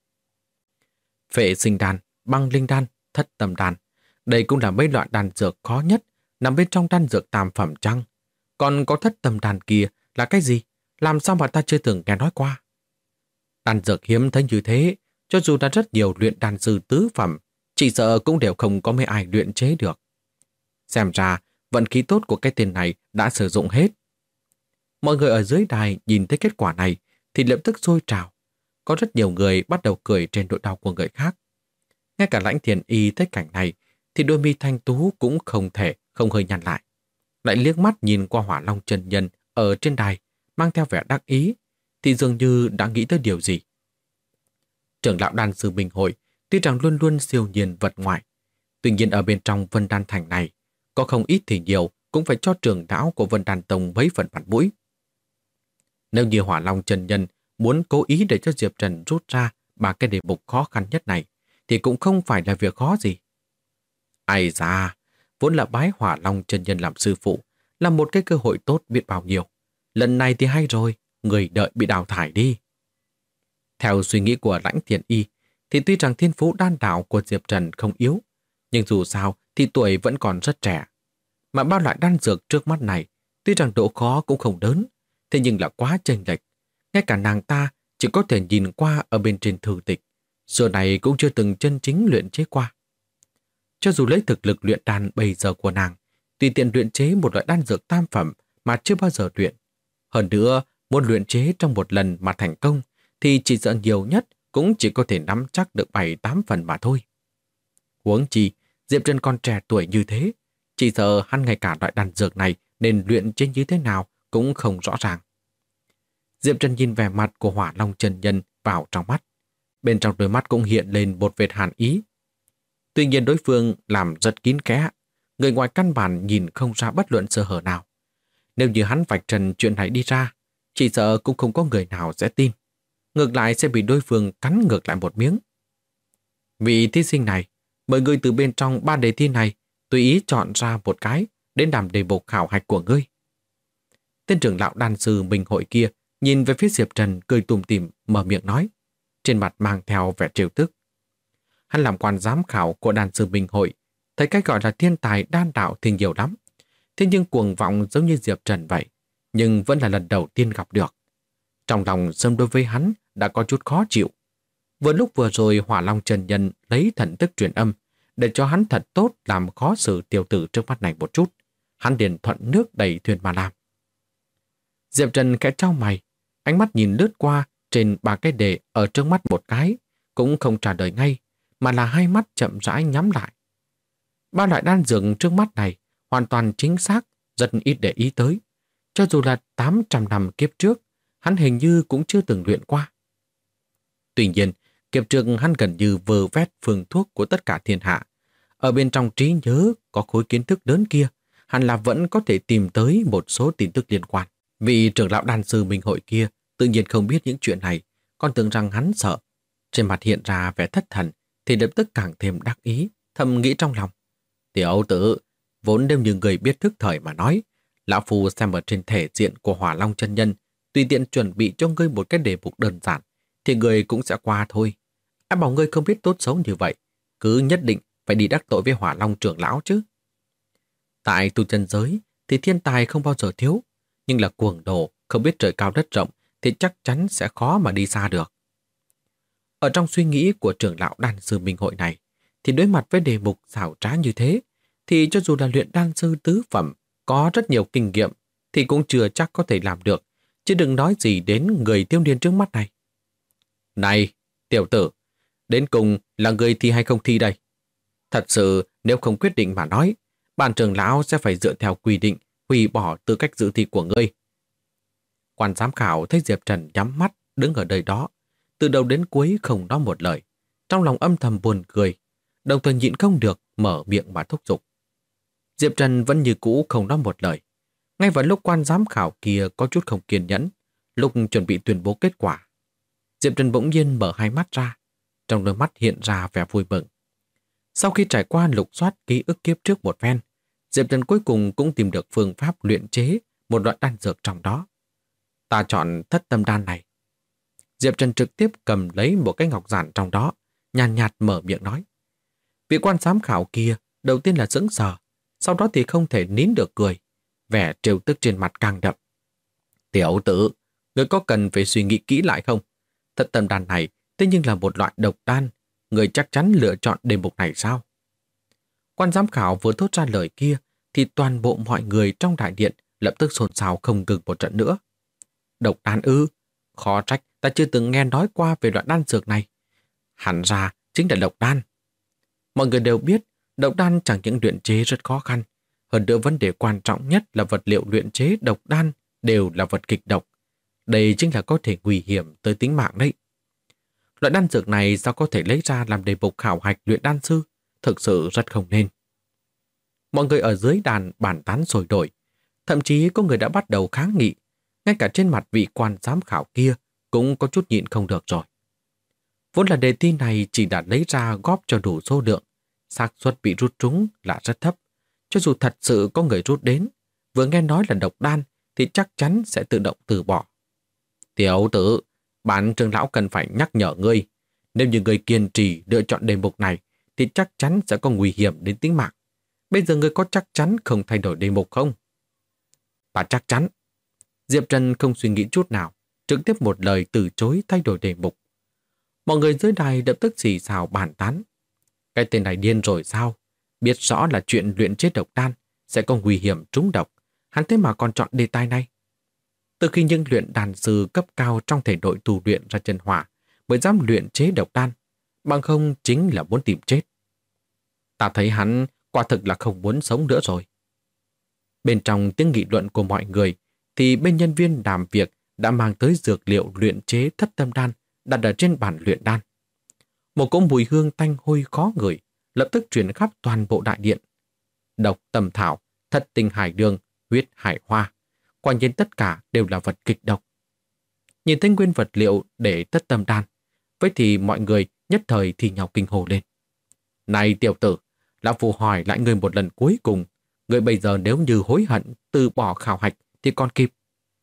Phệ Sinh Đan, Băng Linh Đan, Thất Tâm Đan, đây cũng là mấy loại đan dược khó nhất nằm bên trong đan dược tam phẩm chăng? Còn có Thất Tâm Đan kia là cái gì? Làm sao mà ta chưa từng nghe nói qua? Đan dược hiếm thấy như thế, cho dù đã rất nhiều luyện đan sư tứ phẩm, chỉ sợ cũng đều không có mấy ai luyện chế được. Xem ra, vận khí tốt của cái tên này đã sử dụng hết. Mọi người ở dưới đài nhìn thấy kết quả này thì lập tức sôi trào. Có rất nhiều người bắt đầu cười trên nỗi đau của người khác. Ngay cả Lãnh Thiền Y thấy cảnh này thì đôi mi thanh tú cũng không thể không hơi nhăn lại. Lại liếc mắt nhìn qua Hỏa Long chân nhân ở trên đài, mang theo vẻ đắc ý, thì dường như đã nghĩ tới điều gì. Trưởng lão đan sư Bình Hội tuy rằng luôn luôn siêu nhiên vật ngoại, tuy nhiên ở bên trong Vân Đan Thành này, có không ít thì nhiều cũng phải cho trưởng lão của Vân Đan Tông mấy phần mặt mũi. Nếu như Hỏa Long chân nhân muốn cố ý để cho Diệp Trần rút ra 3 cái đề mục khó khăn nhất này, thì cũng không phải là việc khó gì. Ai da, vốn là bái Hỏa Long chân nhân làm sư phụ, là một cái cơ hội tốt biết bao nhiêu. Lần này thì hay rồi, người đợi bị đào thải đi. Theo suy nghĩ của Lãnh Thiền Y, thì tuy rằng thiên phú đan đạo của Diệp Trần không yếu, Nhưng dù sao thì tuổi vẫn còn rất trẻ. Mà bao loại đan dược trước mắt này, tuy rằng độ khó cũng không lớn, thế nhưng là quá chênh lệch. Ngay cả nàng ta chỉ có thể nhìn qua ở bên trên thư tịch, xưa này cũng chưa từng chân chính luyện chế qua. Cho dù lấy thực lực luyện đan bây giờ của nàng, tùy tiện luyện chế một loại đan dược tam phẩm mà chưa bao giờ luyện. Hơn nữa, muốn luyện chế trong một lần mà thành công thì chỉ sợ nhiều nhất cũng chỉ có thể nắm chắc được 7-8 phần mà thôi. Huống chi, Diệp Trần còn trẻ tuổi như thế, chỉ sợ hắn ngay cả loại đan dược này nên luyện chế như thế nào cũng không rõ ràng. Diệp Trần nhìn vẻ mặt của Hỏa Long chân nhân vào trong mắt. Bên trong đôi mắt cũng hiện lên một vệt hàn ý. Tuy nhiên đối phương làm rất kín kẽ, người ngoài căn bản nhìn không ra bất luận sơ hở nào. Nếu như hắn vạch trần chuyện này đi ra, chỉ sợ cũng không có người nào sẽ tin. Ngược lại sẽ bị đối phương cắn ngược lại một miếng. Vị thí sinh này, mời người từ bên trong 3 đề thi này tùy ý chọn ra một cái đến làm đề mục khảo hạch của ngươi. Tên trưởng lão đan sư Minh hội kia nhìn về phía Diệp Trần cười tủm tỉm mở miệng nói, trên mặt mang theo vẻ trêu tức. Hắn làm quan giám khảo của đan sư Minh hội, thấy cái gọi là thiên tài đan đạo thì nhiều lắm. Thế nhưng cuồng vọng giống như Diệp Trần vậy, nhưng vẫn là lần đầu tiên gặp được. Trong lòng sớm đối với hắn đã có chút khó chịu. Vừa lúc vừa rồi Hỏa Long Trần Nhân lấy thần thức truyền âm để cho hắn thật tốt làm khó xử tiểu tử trước mắt này một chút. Hắn liền thuận nước đẩy thuyền mà làm. Diệp Trần khẽ trao mày, ánh mắt nhìn lướt qua trên 3 cái đề ở trước mắt một cái, cũng không trả lời ngay, mà là hai mắt chậm rãi nhắm lại. 3 loại đan dược trước mắt này hoàn toàn chính xác, rất ít để ý tới. Cho dù là 800 năm kiếp trước, hắn hình như cũng chưa từng luyện qua. Tuy nhiên, kiếp trước hắn gần như vơ vét phương thuốc của tất cả thiên hạ. Ở bên trong trí nhớ có khối kiến thức lớn kia, hắn là vẫn có thể tìm tới một số tin tức liên quan. Vị trưởng lão đan sư Minh hội kia tự nhiên không biết những chuyện này, còn tưởng rằng hắn sợ. Trên mặt hiện ra vẻ thất thần, thì lập tức càng thêm đắc ý, thầm nghĩ trong lòng. Tiểu tử, vốn nếu như người biết thức thời mà nói, lão phu xem ở trên thể diện của Hỏa Long chân nhân, tùy tiện chuẩn bị cho ngươi một cái đề mục đơn giản, thì người cũng sẽ qua thôi. Ai bảo ngươi không biết tốt xấu như vậy, cứ nhất định phải đi đắc tội với Hỏa Long trưởng lão chứ. Tại tu chân giới thì thiên tài không bao giờ thiếu, nhưng là cuồng đồ, không biết trời cao đất rộng thì chắc chắn sẽ khó mà đi xa được. Ở trong suy nghĩ của trưởng lão đan sư Minh hội này, thì đối mặt với đề mục xảo trá như thế, thì cho dù là luyện đan sư tứ phẩm có rất nhiều kinh nghiệm thì cũng chưa chắc có thể làm được, chứ đừng nói gì đến người thiếu niên trước mắt này. Này, tiểu tử, đến cùng là người thi hay không thi đây? Thật sự nếu không quyết định mà nói, bản trưởng lão sẽ phải dựa theo quy định hủy bỏ tư cách dự thi của ngươi. Quan giám khảo thấy Diệp Trần nhắm mắt đứng ở nơi đó, từ đầu đến cuối không nói một lời, trong lòng âm thầm buồn cười, đồng thời nhịn không được mở miệng mà thúc giục. Diệp Trần vẫn như cũ không nói một lời. Ngay vào lúc quan giám khảo kia có chút không kiên nhẫn, lúc chuẩn bị tuyên bố kết quả, Diệp Trần bỗng nhiên mở hai mắt ra, trong đôi mắt hiện ra vẻ vui mừng. Sau khi trải qua lục soát ký ức kiếp trước một phen, Diệp Trần cuối cùng cũng tìm được phương pháp luyện chế một loại đan dược trong đó. Ta chọn Thất Tâm Đan này. Diệp Trần trực tiếp cầm lấy một cái ngọc giản trong đó, nhàn nhạt mở miệng nói. Vị quan giám khảo kia đầu tiên là sững sờ, sau đó thì không thể nín được cười, vẻ trêu tức trên mặt càng đậm. Tiểu tử, người có cần phải suy nghĩ kỹ lại không? Thất Tâm Đan này thế nhưng là một loại độc đan, người chắc chắn lựa chọn đề mục này sao? Quan giám khảo vừa thốt ra lời kia thì toàn bộ mọi người trong đại điện lập tức xôn xao không ngừng một trận nữa. Độc đan ư? Khó trách ta chưa từng nghe nói qua về loại đan dược này. Hẳn ra chính là độc đan. Mọi người đều biết độc đan chẳng những luyện chế rất khó khăn, hơn nữa vấn đề quan trọng nhất là vật liệu luyện chế độc đan đều là vật kịch độc. Đây chính là có thể nguy hiểm tới tính mạng đấy. Loại đan dược này sao có thể lấy ra làm đề mục khảo hạch luyện đan sư? Thực sự rất không nên. Mọi người ở dưới đàn bàn tán sôi nổi, thậm chí có người đã bắt đầu kháng nghị. Ngay cả trên mặt vị quan giám khảo kia cũng có chút nhịn không được rồi. Vốn là đề thi này chỉ đã lấy ra góp cho đủ số lượng, xác suất bị rút trúng là rất thấp. Cho dù thật sự có người rút đến, vừa nghe nói là độc đan thì chắc chắn sẽ tự động từ bỏ. Tiểu tử, bản trưởng lão cần phải nhắc nhở ngươi, nếu như ngươi kiên trì lựa chọn đề mục này thì chắc chắn sẽ có nguy hiểm đến tính mạng. Bây giờ ngươi có chắc chắn không thay đổi đề mục không? Ta chắc chắn. Diệp Trần không suy nghĩ chút nào, trực tiếp một lời từ chối thay đổi đề mục. Mọi người dưới đài lập tức xì xào bàn tán. Cái tên này điên rồi sao? Biết rõ là chuyện luyện chế độc đan sẽ có nguy hiểm trúng độc, hắn thế mà còn chọn đề tài này. Từ khi những luyện đan sư cấp cao trong thể đội tu luyện ra chân hỏa mới dám luyện chế độc đan, bằng không chính là muốn tìm chết. Ta thấy hắn quả thực là không muốn sống nữa rồi. Bên trong tiếng nghị luận của mọi người thì bên nhân viên làm việc đã mang tới dược liệu luyện chế thất tâm đan đặt ở trên bàn luyện đan. Một cỗ mùi hương tanh hôi khó ngửi lập tức truyền khắp toàn bộ đại điện. Độc tầm thảo, thất tinh hải đường, huyết hải hoa, quả nhiên tất cả đều là vật kịch độc. Nhìn thấy nguyên vật liệu để thất tâm đan, vậy thì mọi người nhất thời thì nhau kinh hồ lên. Này tiểu tử, lão phu hỏi lại người một lần cuối cùng, người bây giờ nếu như hối hận từ bỏ khảo hạch thì còn kịp.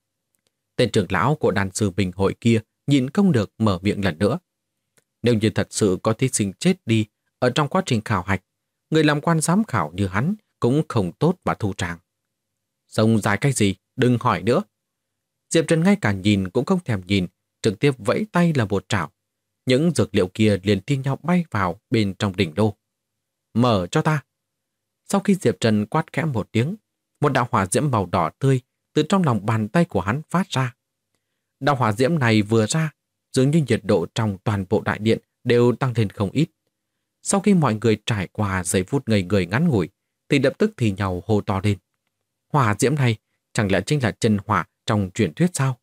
Tên trưởng lão của đan sư bình hội kia nhìn không được mở miệng lần nữa. Nếu như thật sự có thí sinh chết đi ở trong quá trình khảo hạch, người làm quan giám khảo như hắn cũng không tốt mà thu tràng. Sông dài cái gì, đừng hỏi nữa. Diệp Trần ngay cả nhìn cũng không thèm nhìn, trực tiếp vẫy tay là một trảo. Những dược liệu kia liền thi nhau bay vào bên trong đỉnh đô. Mở cho ta. Sau khi Diệp Trần quát khẽ một tiếng, một đạo hỏa diễm màu đỏ tươi từ trong lòng bàn tay của hắn phát ra. Đạo hỏa diễm này vừa ra, dường như nhiệt độ trong toàn bộ đại điện đều tăng lên không ít. Sau khi mọi người trải qua giây phút ngây người ngắn ngủi, thì lập tức thì nhau hô to lên. Hỏa diễm này chẳng lẽ chính là chân hỏa trong truyền thuyết sao?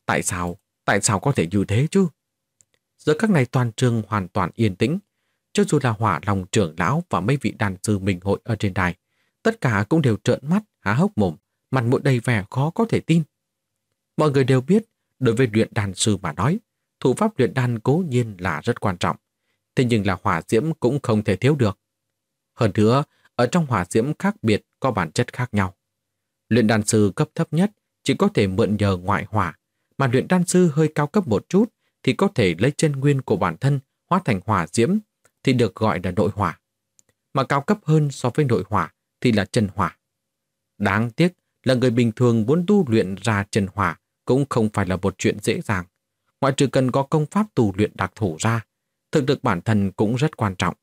Tại sao có thể như thế chứ? Giờ các này toàn trường hoàn toàn yên tĩnh. Cho dù là Hỏa Long trưởng lão và mấy vị đàn sư minh hội ở trên đài, tất cả cũng đều trợn mắt, há hốc mồm, mặt mũi đầy vẻ khó có thể tin. Mọi người đều biết, đối với luyện đan sư mà nói, thủ pháp luyện đan cố nhiên là rất quan trọng. Thế nhưng là hỏa diễm cũng không thể thiếu được. Hơn nữa, ở trong hỏa diễm khác biệt có bản chất khác nhau. Luyện đan sư cấp thấp nhất chỉ có thể mượn nhờ ngoại hỏa, mà luyện đan sư hơi cao cấp một chút thì có thể lấy chân nguyên của bản thân hóa thành hỏa diễm thì được gọi là nội hỏa. Mà cao cấp hơn so với nội hỏa thì là chân hỏa. Đáng tiếc là người bình thường muốn tu luyện ra chân hỏa cũng không phải là một chuyện dễ dàng. Ngoại trừ cần có công pháp tu luyện đặc thù ra, thực lực bản thân cũng rất quan trọng.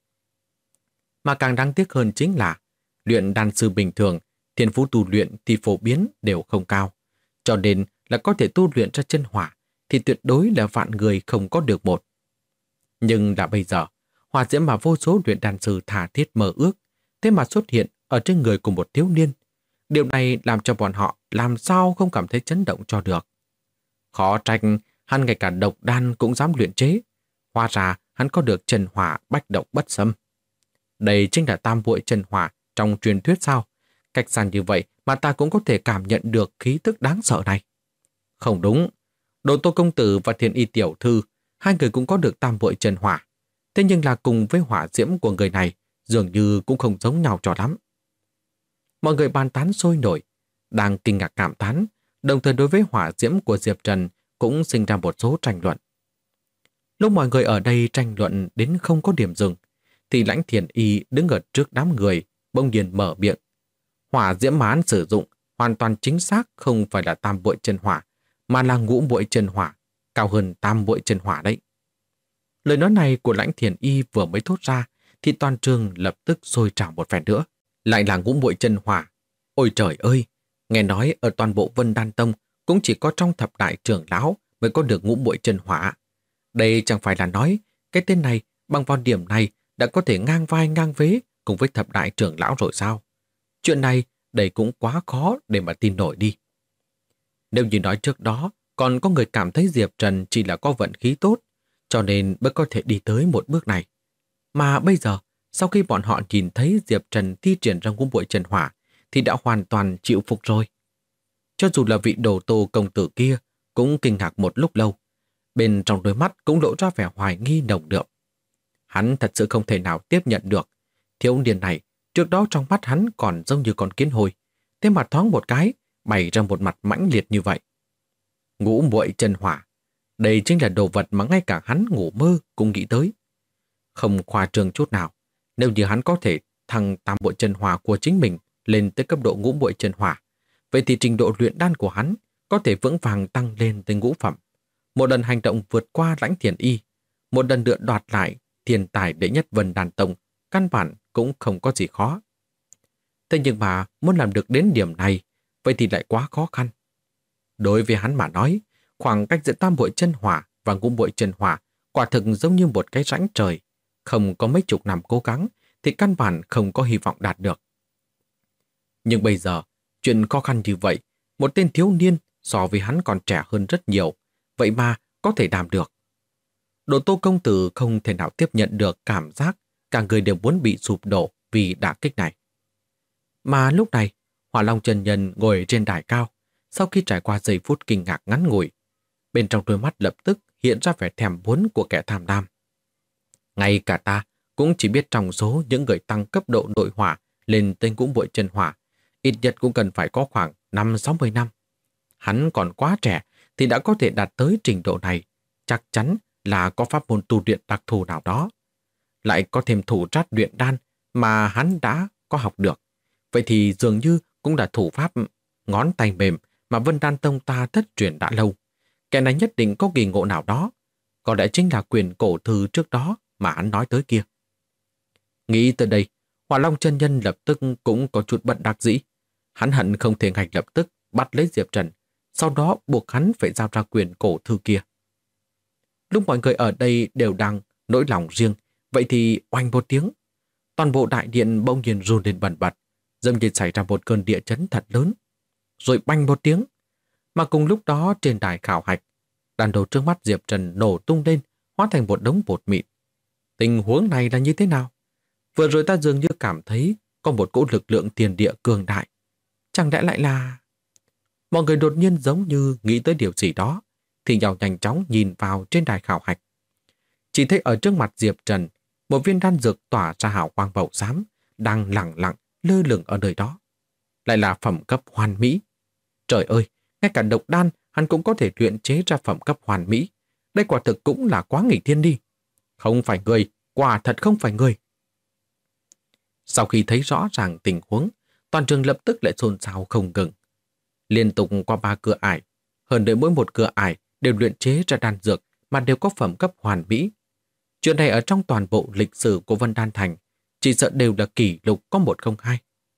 Mà càng đáng tiếc hơn chính là luyện đan sư bình thường, thiên phú tu luyện thì phổ biến đều không cao. Cho nên là có thể tu luyện ra chân hỏa thì tuyệt đối là vạn người không có được một. Nhưng đã bây giờ, hỏa diễm mà vô số luyện đan sư thà thiết mơ ước, thế mà xuất hiện ở trên người của một thiếu niên. Điều này làm cho bọn họ làm sao không cảm thấy chấn động cho được. Khó trách hắn ngay cả độc đan cũng dám luyện chế. Hóa ra hắn có được chân hỏa bách độc bất xâm. Đây chính là tam muội chân hỏa trong truyền thuyết sao? Cách xa như vậy mà ta cũng có thể cảm nhận được khí tức đáng sợ này. Không đúng. Đồ Tô công tử và Thiên Y tiểu thư, hai người cũng có được tam muội chân hỏa. Thế nhưng là cùng với hỏa diễm của người này dường như cũng không giống nhau cho lắm. Mọi người bàn tán sôi nổi, đang kinh ngạc cảm thán, đồng thời đối với hỏa diễm của Diệp Trần cũng sinh ra một số tranh luận. Lúc mọi người ở đây tranh luận đến không có điểm dừng, thì Lãnh Thiền Y đứng ở trước đám người, bỗng nhiên mở miệng. Hỏa diễm mà hắn sử dụng hoàn toàn chính xác không phải là tam muội chân hỏa, mà là ngũ muội chân hỏa, cao hơn tam muội chân hỏa đấy. Lời nói này của Lãnh Thiền Y vừa mới thốt ra, thì toàn trường lập tức sôi trào một phen nữa. Lại là ngũ muội chân hỏa. Ôi trời ơi! Nghe nói ở toàn bộ Vân Đan Tông cũng chỉ có trong thập đại trưởng lão mới có được ngũ muội chân hỏa. Đây chẳng phải là nói cái tên này bằng vào điểm này đã có thể ngang vai ngang vế cùng với thập đại trưởng lão rồi sao? Chuyện này đây cũng quá khó để mà tin nổi đi. Nếu như nói trước đó còn có người cảm thấy Diệp Trần chỉ là có vận khí tốt, cho nên mới có thể đi tới một bước này. Mà bây giờ, sau khi bọn họ nhìn thấy Diệp Trần thi triển ra ngũ muội chân hỏa, thì đã hoàn toàn chịu phục rồi. Cho dù là vị Đồ Tô công tử kia cũng kinh ngạc một lúc lâu, bên trong đôi mắt cũng lộ ra vẻ hoài nghi nồng đượm. Hắn thật sự không thể nào tiếp nhận được. Thiếu niên này, trước đó trong mắt hắn còn giống như con kiến hôi, thế mà thoáng một cái, bày ra một mặt mãnh liệt như vậy. Ngũ muội chân hỏa, đây chính là đồ vật mà ngay cả hắn ngủ mơ cũng nghĩ tới. Không khoa trương chút nào, Nếu như hắn có thể thăng tam bội chân hỏa của chính mình lên tới cấp độ ngũ bội chân hỏa, vậy thì trình độ luyện đan của hắn có thể vững vàng tăng lên tới ngũ phẩm. Một lần hành động vượt qua Lãnh Thiền Y, một lần nữa đoạt lại thiên tài đệ nhất Vân Đan Tông, căn bản cũng không có gì khó. Thế nhưng mà muốn làm được đến điểm này, vậy thì lại quá khó khăn. Đối với hắn mà nói, khoảng cách giữa tam bội chân hỏa và ngũ bội chân hỏa quả thực giống như một cái rãnh trời. Không có mấy chục năm cố gắng thì căn bản không có hy vọng đạt được. Nhưng bây giờ, chuyện khó khăn như vậy, một tên thiếu niên so với hắn còn trẻ hơn rất nhiều, vậy mà có thể làm được. Đồ Tô công tử không thể nào tiếp nhận được cảm giác cả người đều muốn bị sụp đổ vì đả kích này. Mà lúc này, Hỏa Long chân nhân ngồi trên đài cao, sau khi trải qua giây phút kinh ngạc ngắn ngủi, bên trong đôi mắt lập tức hiện ra vẻ thèm muốn của kẻ tham lam. Ngay cả ta cũng chỉ biết trong số những người tăng cấp độ nội hỏa lên tên ngũ bội chân hỏa, ít nhất cũng cần phải có khoảng 50-60 năm. Hắn còn quá trẻ thì đã có thể đạt tới trình độ này, chắc chắn là có pháp môn tu luyện đặc thù nào đó. Lại có thêm thủ trát luyện đan mà hắn đã có học được. Vậy thì dường như cũng là thủ pháp ngón tay mềm mà Vân Đan Tông ta thất truyền đã lâu. Kẻ này nhất định có kỳ ngộ nào đó. Có lẽ chính là quyền cổ thư trước đó mà hắn nói tới kia. Nghĩ tới đây, Hỏa Long chân nhân lập tức cũng có chút bận đắc dĩ. Hắn hận không thể ngay lập tức bắt lấy Diệp Trần, sau đó buộc hắn phải giao ra quyền cổ thư kia. Lúc mọi người ở đây đều đang nỗi lòng riêng, vậy thì oanh một tiếng. Toàn bộ đại điện bỗng nhiên run lên bần bật, dường như xảy ra một cơn địa chấn thật lớn. Rồi banh một tiếng. Mà cùng lúc đó trên đài khảo hạch, đàn đồ trước mắt Diệp Trần nổ tung lên, hóa thành một đống bột mịn. Tình huống này là như thế nào? Vừa rồi ta dường như cảm thấy có một cỗ lực lượng tiền địa cường đại. Chẳng lẽ lại là... Mọi người đột nhiên giống như nghĩ tới điều gì đó, thì nhau nhanh chóng nhìn vào trên đài khảo hạch. Chỉ thấy ở trước mặt Diệp Trần, một viên đan dược tỏa ra hào quang màu xám, đang lẳng lặng lơ lửng ở nơi đó. Lại là phẩm cấp hoàn mỹ. Trời ơi, ngay cả độc đan hắn cũng có thể luyện chế ra phẩm cấp hoàn mỹ. Đây quả thực cũng là quá nghịch thiên đi. Không phải người, quả thật không phải người. Sau khi thấy rõ ràng tình huống, toàn trường lập tức lại xôn xao không ngừng. Liên tục qua 3 cửa ải, hơn nữa mỗi một cửa ải đều luyện chế ra đan dược mà đều có phẩm cấp hoàn mỹ. Chuyện này ở trong toàn bộ lịch sử của Vân Đan Thành chỉ sợ đều là kỷ lục có 102.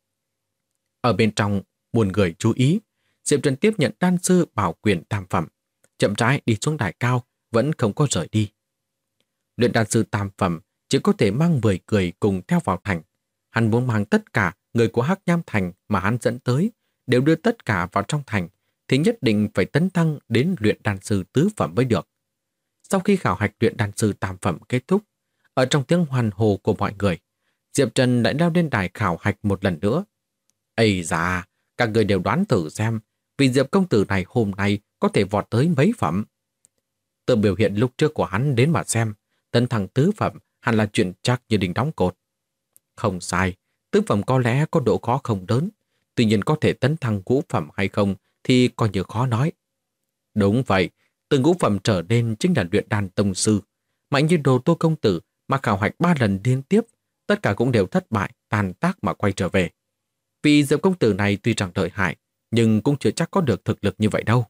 Ở bên trong, muôn người chú ý, Diệp Trần tiếp nhận đan sư bảo quyền tam phẩm, chậm rãi đi xuống đài cao, vẫn không có rời đi. Luyện đan sư tam phẩm chỉ có thể mang 10 người cùng theo vào thành. Hắn muốn mang tất cả người của Hắc Nham Thành mà hắn dẫn tới, đều đưa tất cả vào trong thành, thì nhất định phải tấn thăng đến luyện đan sư tứ phẩm mới được. Sau khi khảo hạch luyện đan sư tam phẩm kết thúc, ở trong tiếng hoan hô của mọi người, Diệp Trần lại leo lên đài khảo hạch một lần nữa. Ây da, các người đều đoán thử xem, vì Diệp công tử này hôm nay có thể vọt tới mấy phẩm. Từ biểu hiện lúc trước của hắn đến mà xem, tấn thăng tứ phẩm hẳn là chuyện chắc như đinh đóng cột. Không sai, tứ phẩm có lẽ có độ khó không lớn, tuy nhiên có thể tấn thăng ngũ phẩm hay không thì coi như khó nói. Đúng vậy, từ ngũ phẩm trở lên chính là luyện đan tông sư. Mạnh như Đồ Tô công tử mà khảo hạch 3 lần liên tiếp, tất cả cũng đều thất bại, tàn tác mà quay trở về. Vì Diệp công tử này tuy rằng lợi hại, nhưng cũng chưa chắc có được thực lực như vậy đâu.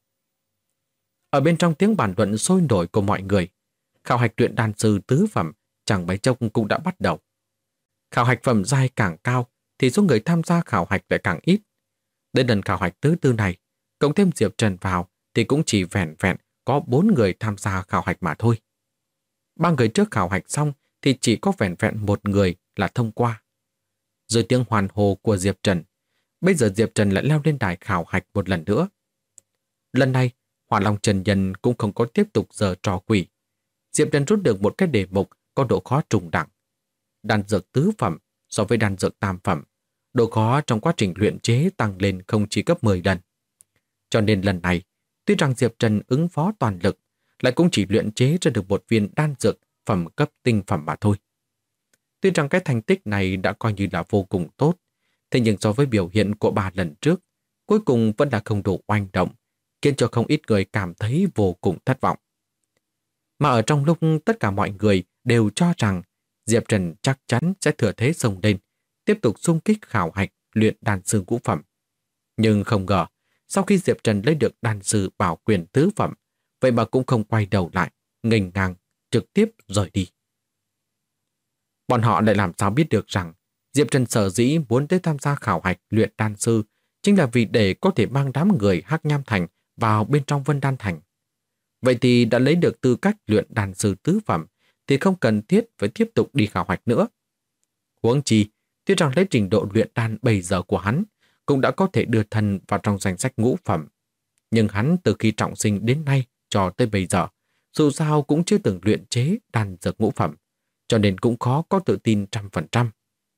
Ở bên trong tiếng bàn luận sôi nổi của mọi người, khảo hạch luyện đan sư tứ phẩm chẳng mấy chốc cũng đã bắt đầu. Khảo hạch phẩm giai càng cao thì số người tham gia khảo hạch lại càng ít. Đến lần khảo hạch thứ tư này, cộng thêm Diệp Trần vào thì cũng chỉ vẹn vẹn có 4 người tham gia khảo hạch mà thôi. 3 người trước khảo hạch xong thì chỉ có vẹn vẹn 1 người là thông qua. Dưới tiếng hoan hô của Diệp Trần, bây giờ Diệp Trần lại leo lên đài khảo hạch một lần nữa. Lần này, Hỏa Long Trần Nhân cũng không có tiếp tục giở trò quỷ. Diệp Trần rút được một cái đề mục có độ khó trùng đẳng. Đan dược tứ phẩm so với đan dược tam phẩm, độ khó trong quá trình luyện chế tăng lên không chỉ gấp 10 lần. Cho nên lần này, tuy rằng Diệp Trần ứng phó toàn lực, lại cũng chỉ luyện chế ra được một viên đan dược phẩm cấp tinh phẩm mà thôi. Tuy rằng cái thành tích này đã coi như là vô cùng tốt, thế nhưng so với biểu hiện của 3 lần trước, cuối cùng vẫn là không đủ oanh động, khiến cho không ít người cảm thấy vô cùng thất vọng. Mà ở trong lúc tất cả mọi người đều cho rằng Diệp Trần chắc chắn sẽ thừa thế xông lên, tiếp tục xung kích khảo hạch luyện đan sư ngũ phẩm. Nhưng không ngờ, sau khi Diệp Trần lấy được đan sư bảo quyền tứ phẩm, vậy mà cũng không quay đầu lại, nghênh ngang, trực tiếp rời đi. Bọn họ lại làm sao biết được rằng Diệp Trần sở dĩ muốn tới tham gia khảo hạch luyện đan sư chính là vì để có thể mang đám người Hắc Nham Thành vào bên trong Vân Đan Thành. Vậy thì đã lấy được tư cách luyện đan sư tứ phẩm thì không cần thiết phải tiếp tục đi khảo hạch nữa. Huống chi, tuy rằng lấy trình độ luyện đan bây giờ của hắn cũng đã có thể đưa thân vào trong danh sách ngũ phẩm. Nhưng hắn từ khi trọng sinh đến nay cho tới bây giờ, dù sao cũng chưa từng luyện chế đan dược ngũ phẩm, cho nên cũng khó có tự tin 100%.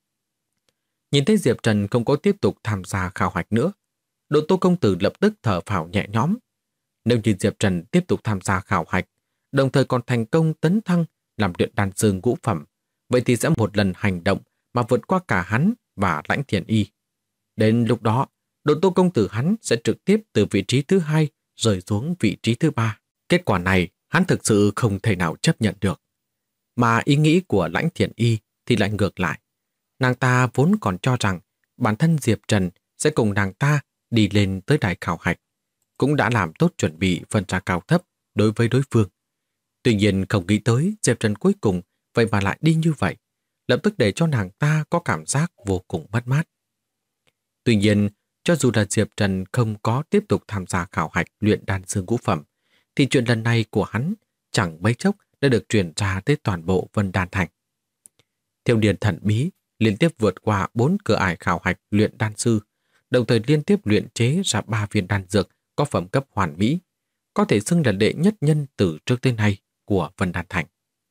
Nhìn thấy Diệp Trần không có tiếp tục tham gia khảo hạch nữa, Đỗ Tô công tử lập tức thở phào nhẹ nhõm. Nếu như Diệp Trần tiếp tục tham gia khảo hạch, đồng thời còn thành công tấn thăng làm luyện đan sư ngũ phẩm, vậy thì sẽ một lần hành động mà vượt qua cả hắn và Lãnh Thiền Y. Đến lúc đó, Đỗ Tô công tử hắn sẽ trực tiếp từ vị trí thứ 2 rơi xuống vị trí thứ 3. Kết quả này hắn thực sự không thể nào chấp nhận được. Mà ý nghĩ của Lãnh Thiền Y thì lại ngược lại. Nàng ta vốn còn cho rằng bản thân Diệp Trần sẽ cùng nàng ta đi lên tới đài khảo hạch, cũng đã làm tốt chuẩn bị phân ra cao thấp đối với đối phương. Tuy nhiên không nghĩ tới Diệp Trần cuối cùng vậy mà lại đi như vậy, lập tức để cho nàng ta có cảm giác vô cùng mất mát. Tuy nhiên, cho dù là Diệp Trần không có tiếp tục tham gia khảo hạch luyện đan sư ngũ phẩm, thì chuyện lần này của hắn chẳng mấy chốc đã được truyền ra tới toàn bộ Vân Đan Thành. Thiêu Điền thần bí liên tiếp vượt qua 4 cửa ải khảo hạch luyện đan sư, đồng thời liên tiếp luyện chế ra 3 viên đan dược có phẩm cấp hoàn mỹ, có thể xưng là đệ nhất nhân từ trước tới nay của Vân Đan Thành.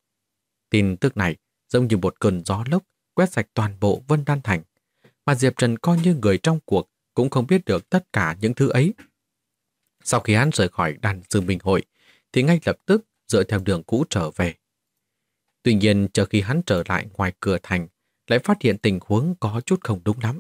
Tin tức này giống như một cơn gió lốc quét sạch toàn bộ Vân Đan Thành, mà Diệp Trần coi như người trong cuộc cũng không biết được tất cả những thứ ấy. Sau khi hắn rời khỏi đan sư minh hội, thì ngay lập tức dựa theo đường cũ trở về. Tuy nhiên, chờ khi hắn trở lại ngoài cửa thành, lại phát hiện tình huống có chút không đúng lắm.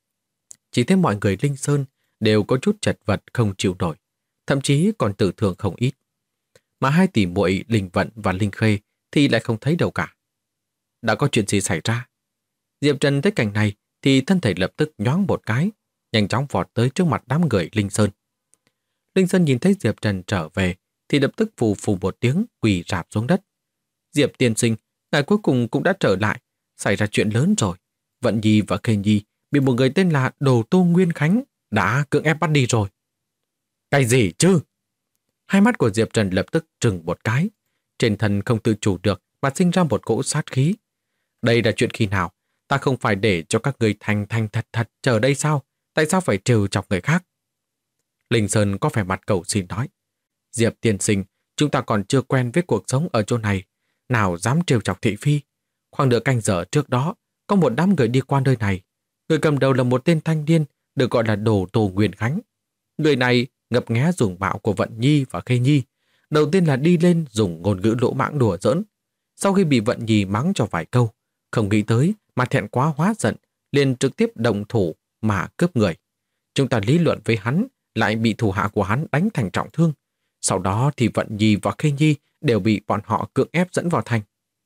Chỉ thấy mọi người Linh Sơn đều có chút chật vật không chịu nổi, thậm chí còn tử thương không ít. Mà hai tỷ muội Linh Vận và Linh Khê thì lại không thấy đâu cả. Đã có chuyện gì xảy ra? Diệp Trần thấy cảnh này thì thân thể lập tức nhoáng một cái, nhanh chóng vọt tới trước mặt đám người Linh Sơn. Linh Sơn nhìn thấy Diệp Trần trở về thì lập tức phù phù một tiếng quỳ rạp xuống đất. Diệp tiên sinh, ngài cuối cùng cũng đã trở lại, xảy ra chuyện lớn rồi. Vận Nhi và Khê Nhi bị một người tên là Đồ Tô Nguyên Khánh đã cưỡng ép bắt đi rồi. Cái gì chứ? Hai mắt của Diệp Trần lập tức trừng một cái, trên thân không tự chủ được mà sinh ra một cỗ sát khí. Đây là chuyện khi nào? Ta không phải để cho các người thành thật thật chờ đây sao? Tại sao phải trêu chọc người khác? Linh Sơn có vẻ mặt cầu xin nói. Diệp tiên sinh, chúng ta còn chưa quen với cuộc sống ở chỗ này, nào dám trêu chọc thị phi. Khoảng nửa canh giờ trước đó, có một đám người đi qua nơi này. Người cầm đầu là một tên thanh niên được gọi là Đồ Tô Nguyên Khánh. Người này ngấp nghé dùng bạo của Vận Nhi và Khê Nhi. Đầu tiên là đi lên dùng ngôn ngữ lỗ mãng đùa giỡn. Sau khi bị Vận Nhi mắng cho vài câu, không nghĩ tới mà thẹn quá hóa giận, liền trực tiếp động thủ mà cướp người. Chúng ta lý luận với hắn, lại bị thủ hạ của hắn đánh thành trọng thương. Sau đó thì Vận Nhi và Khê Nhi đều bị bọn họ cưỡng ép dẫn vào thành.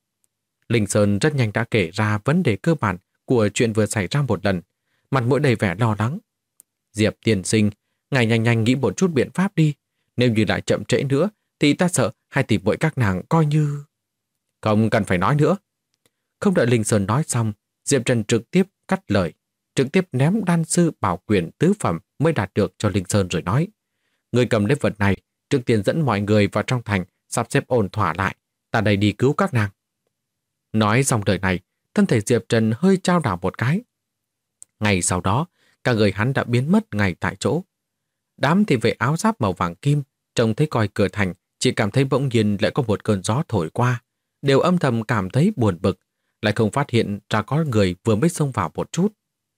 Linh Sơn rất nhanh đã kể ra vấn đề cơ bản của chuyện vừa xảy ra một lần, mặt mũi đầy vẻ lo lắng. Diệp tiên sinh, ngài nhanh nghĩ một chút biện pháp đi. Nếu như lại chậm trễ nữa, thì ta sợ hai tỷ muội các nàng coi như... Không cần phải nói nữa. Không đợi Linh Sơn nói xong, Diệp Trần trực tiếp cắt lời, trực tiếp ném đan sư bảo quyền tứ phẩm mới đạt được cho Linh Sơn rồi nói. Người cầm lấy vật này, trước tiên dẫn mọi người vào trong thành, sắp xếp ổn thỏa lại, ta đây đi cứu các nàng. Nói xong lời này, thân thể Diệp Trần hơi chao đảo một cái. Ngày sau đó, cả người hắn đã biến mất ngay tại chỗ. Đám thị vệ áo giáp màu vàng kim trông thấy coi cửa thành, chỉ cảm thấy bỗng nhiên lại có một cơn gió thổi qua, đều âm thầm cảm thấy buồn bực, lại không phát hiện ra có người vừa mới xông vào một chút.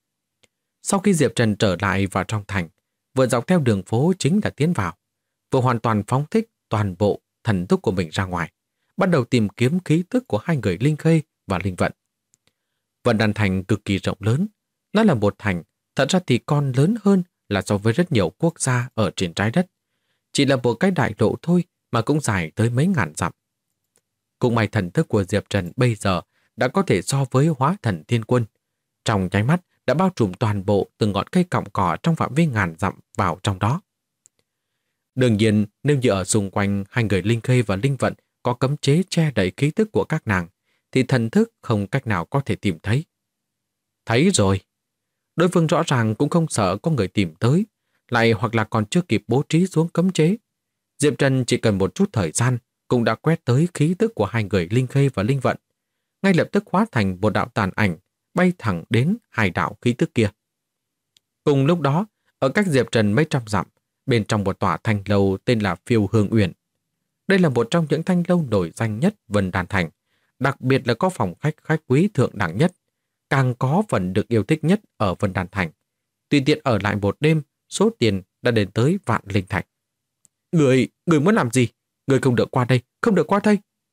Sau khi Diệp Trần trở lại vào trong thành, vừa dọc theo đường phố chính là tiến vào, vừa hoàn toàn phóng thích toàn bộ thần thức của mình ra ngoài, bắt đầu tìm kiếm khí tức của hai người Linh Khê và Linh Vận. Vân Đan Thành cực kỳ rộng lớn, nó là một thành, thật ra thì còn lớn hơn là so với rất nhiều quốc gia ở trên trái đất. Chỉ là một cái đại lộ thôi mà cũng dài tới mấy ngàn dặm. Cũng may thần thức của Diệp Trần bây giờ đã có thể so với hóa thần thiên quân. Trong nháy mắt đã bao trùm toàn bộ từng ngọn cây cọng cỏ trong phạm vi ngàn dặm vào trong đó. Đương nhiên, nếu như ở xung quanh hai người Linh Khê và Linh Vận có cấm chế che đậy khí tức của các nàng, thì thần thức không cách nào có thể tìm thấy. Thấy rồi. Đối phương rõ ràng cũng không sợ có người tìm tới, lại hoặc là còn chưa kịp bố trí xuống cấm chế. Diệp Trần chỉ cần một chút thời gian cũng đã quét tới khí tức của hai người Linh Khê và Linh Vận, ngay lập tức hóa thành một đạo tàn ảnh, bay thẳng đến hai đạo khí tức kia. Cùng lúc đó, ở cách Diệp Trần mấy trăm dặm, bên trong một tòa thanh lâu tên là Phiêu Hương Uyển. Đây là một trong những thanh lâu nổi danh nhất Vân Đan Thành, đặc biệt là có phòng khách quý thượng đẳng nhất, càng có phần được yêu thích nhất ở Vân Đan Thành. Tùy tiện ở lại một đêm, số tiền đã đến tới vạn linh thạch. Người muốn làm gì? Người không được qua đây, không được qua đây.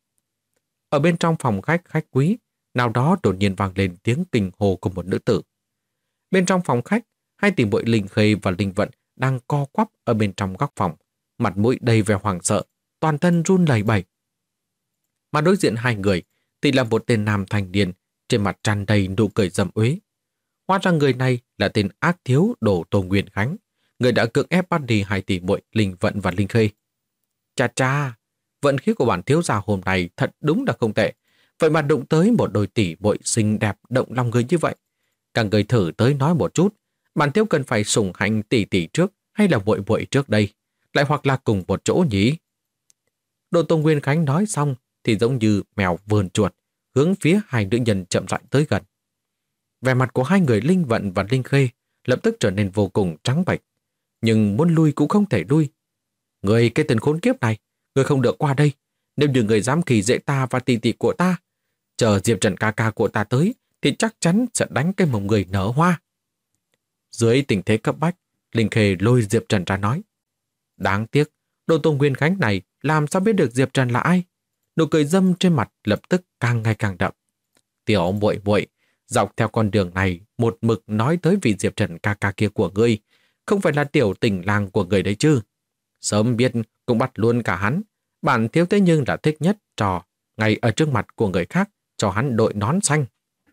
Ở bên trong phòng khách quý, nào đó đột nhiên vang lên tiếng kinh hô của một nữ tử. Bên trong phòng khách, hai tỷ muội Linh Khê và Linh Vận đang co quắp ở bên trong góc phòng, mặt mũi đầy vẻ hoảng sợ, toàn thân run lẩy bẩy. Mà đối diện hai người thì là một tên nam thanh niên, trên mặt tràn đầy nụ cười dâm uế. Hóa ra người này là tên ác thiếu Đồ Tô Nguyên Khánh, người đã cưỡng ép bắt đi hai tỷ muội Linh Vận và Linh Khê. Chà chà, vận khí của bản thiếu gia hôm nay thật đúng là không tệ. Vậy mà đụng tới một đôi tỷ muội xinh đẹp động lòng người như vậy. Cả người thử tới nói một chút, bản thiếu cần phải sủng hạnh tỷ tỷ trước hay là muội muội trước đây, lại hoặc là cùng một chỗ nhỉ? Đồ Tô Nguyên Khánh nói xong thì giống như mèo vờn chuột, hướng phía hai nữ nhân chậm rãi tới gần. Vẻ mặt của hai người Linh Vận và Linh Khê lập tức trở nên vô cùng trắng bệch, nhưng muốn lui cũng không thể lui. Người cái tên khốn kiếp này, người không được qua đây. Nếu như người dám kỳ dễ ta và tỷ tỷ của ta, chờ Diệp Trần ca ca của ta tới, thì chắc chắn sẽ đánh cái mông người nở hoa. Dưới tình thế cấp bách, Linh Khê lôi Diệp Trần ra nói. Đáng tiếc, Đồ Tô Nguyên Khánh này làm sao biết được Diệp Trần là ai? Nụ cười dâm trên mặt lập tức càng ngày càng đậm. Tiểu muội muội, dọc theo con đường này một mực nói tới vị Diệp Trần ca ca kia của ngươi, không phải là tiểu tình làng của người đấy chứ? Sớm biết cũng bắt luôn cả hắn. Bản thiếu thế nhưng là thích nhất trò ngay ở trước mặt của người khác cho hắn đội nón xanh.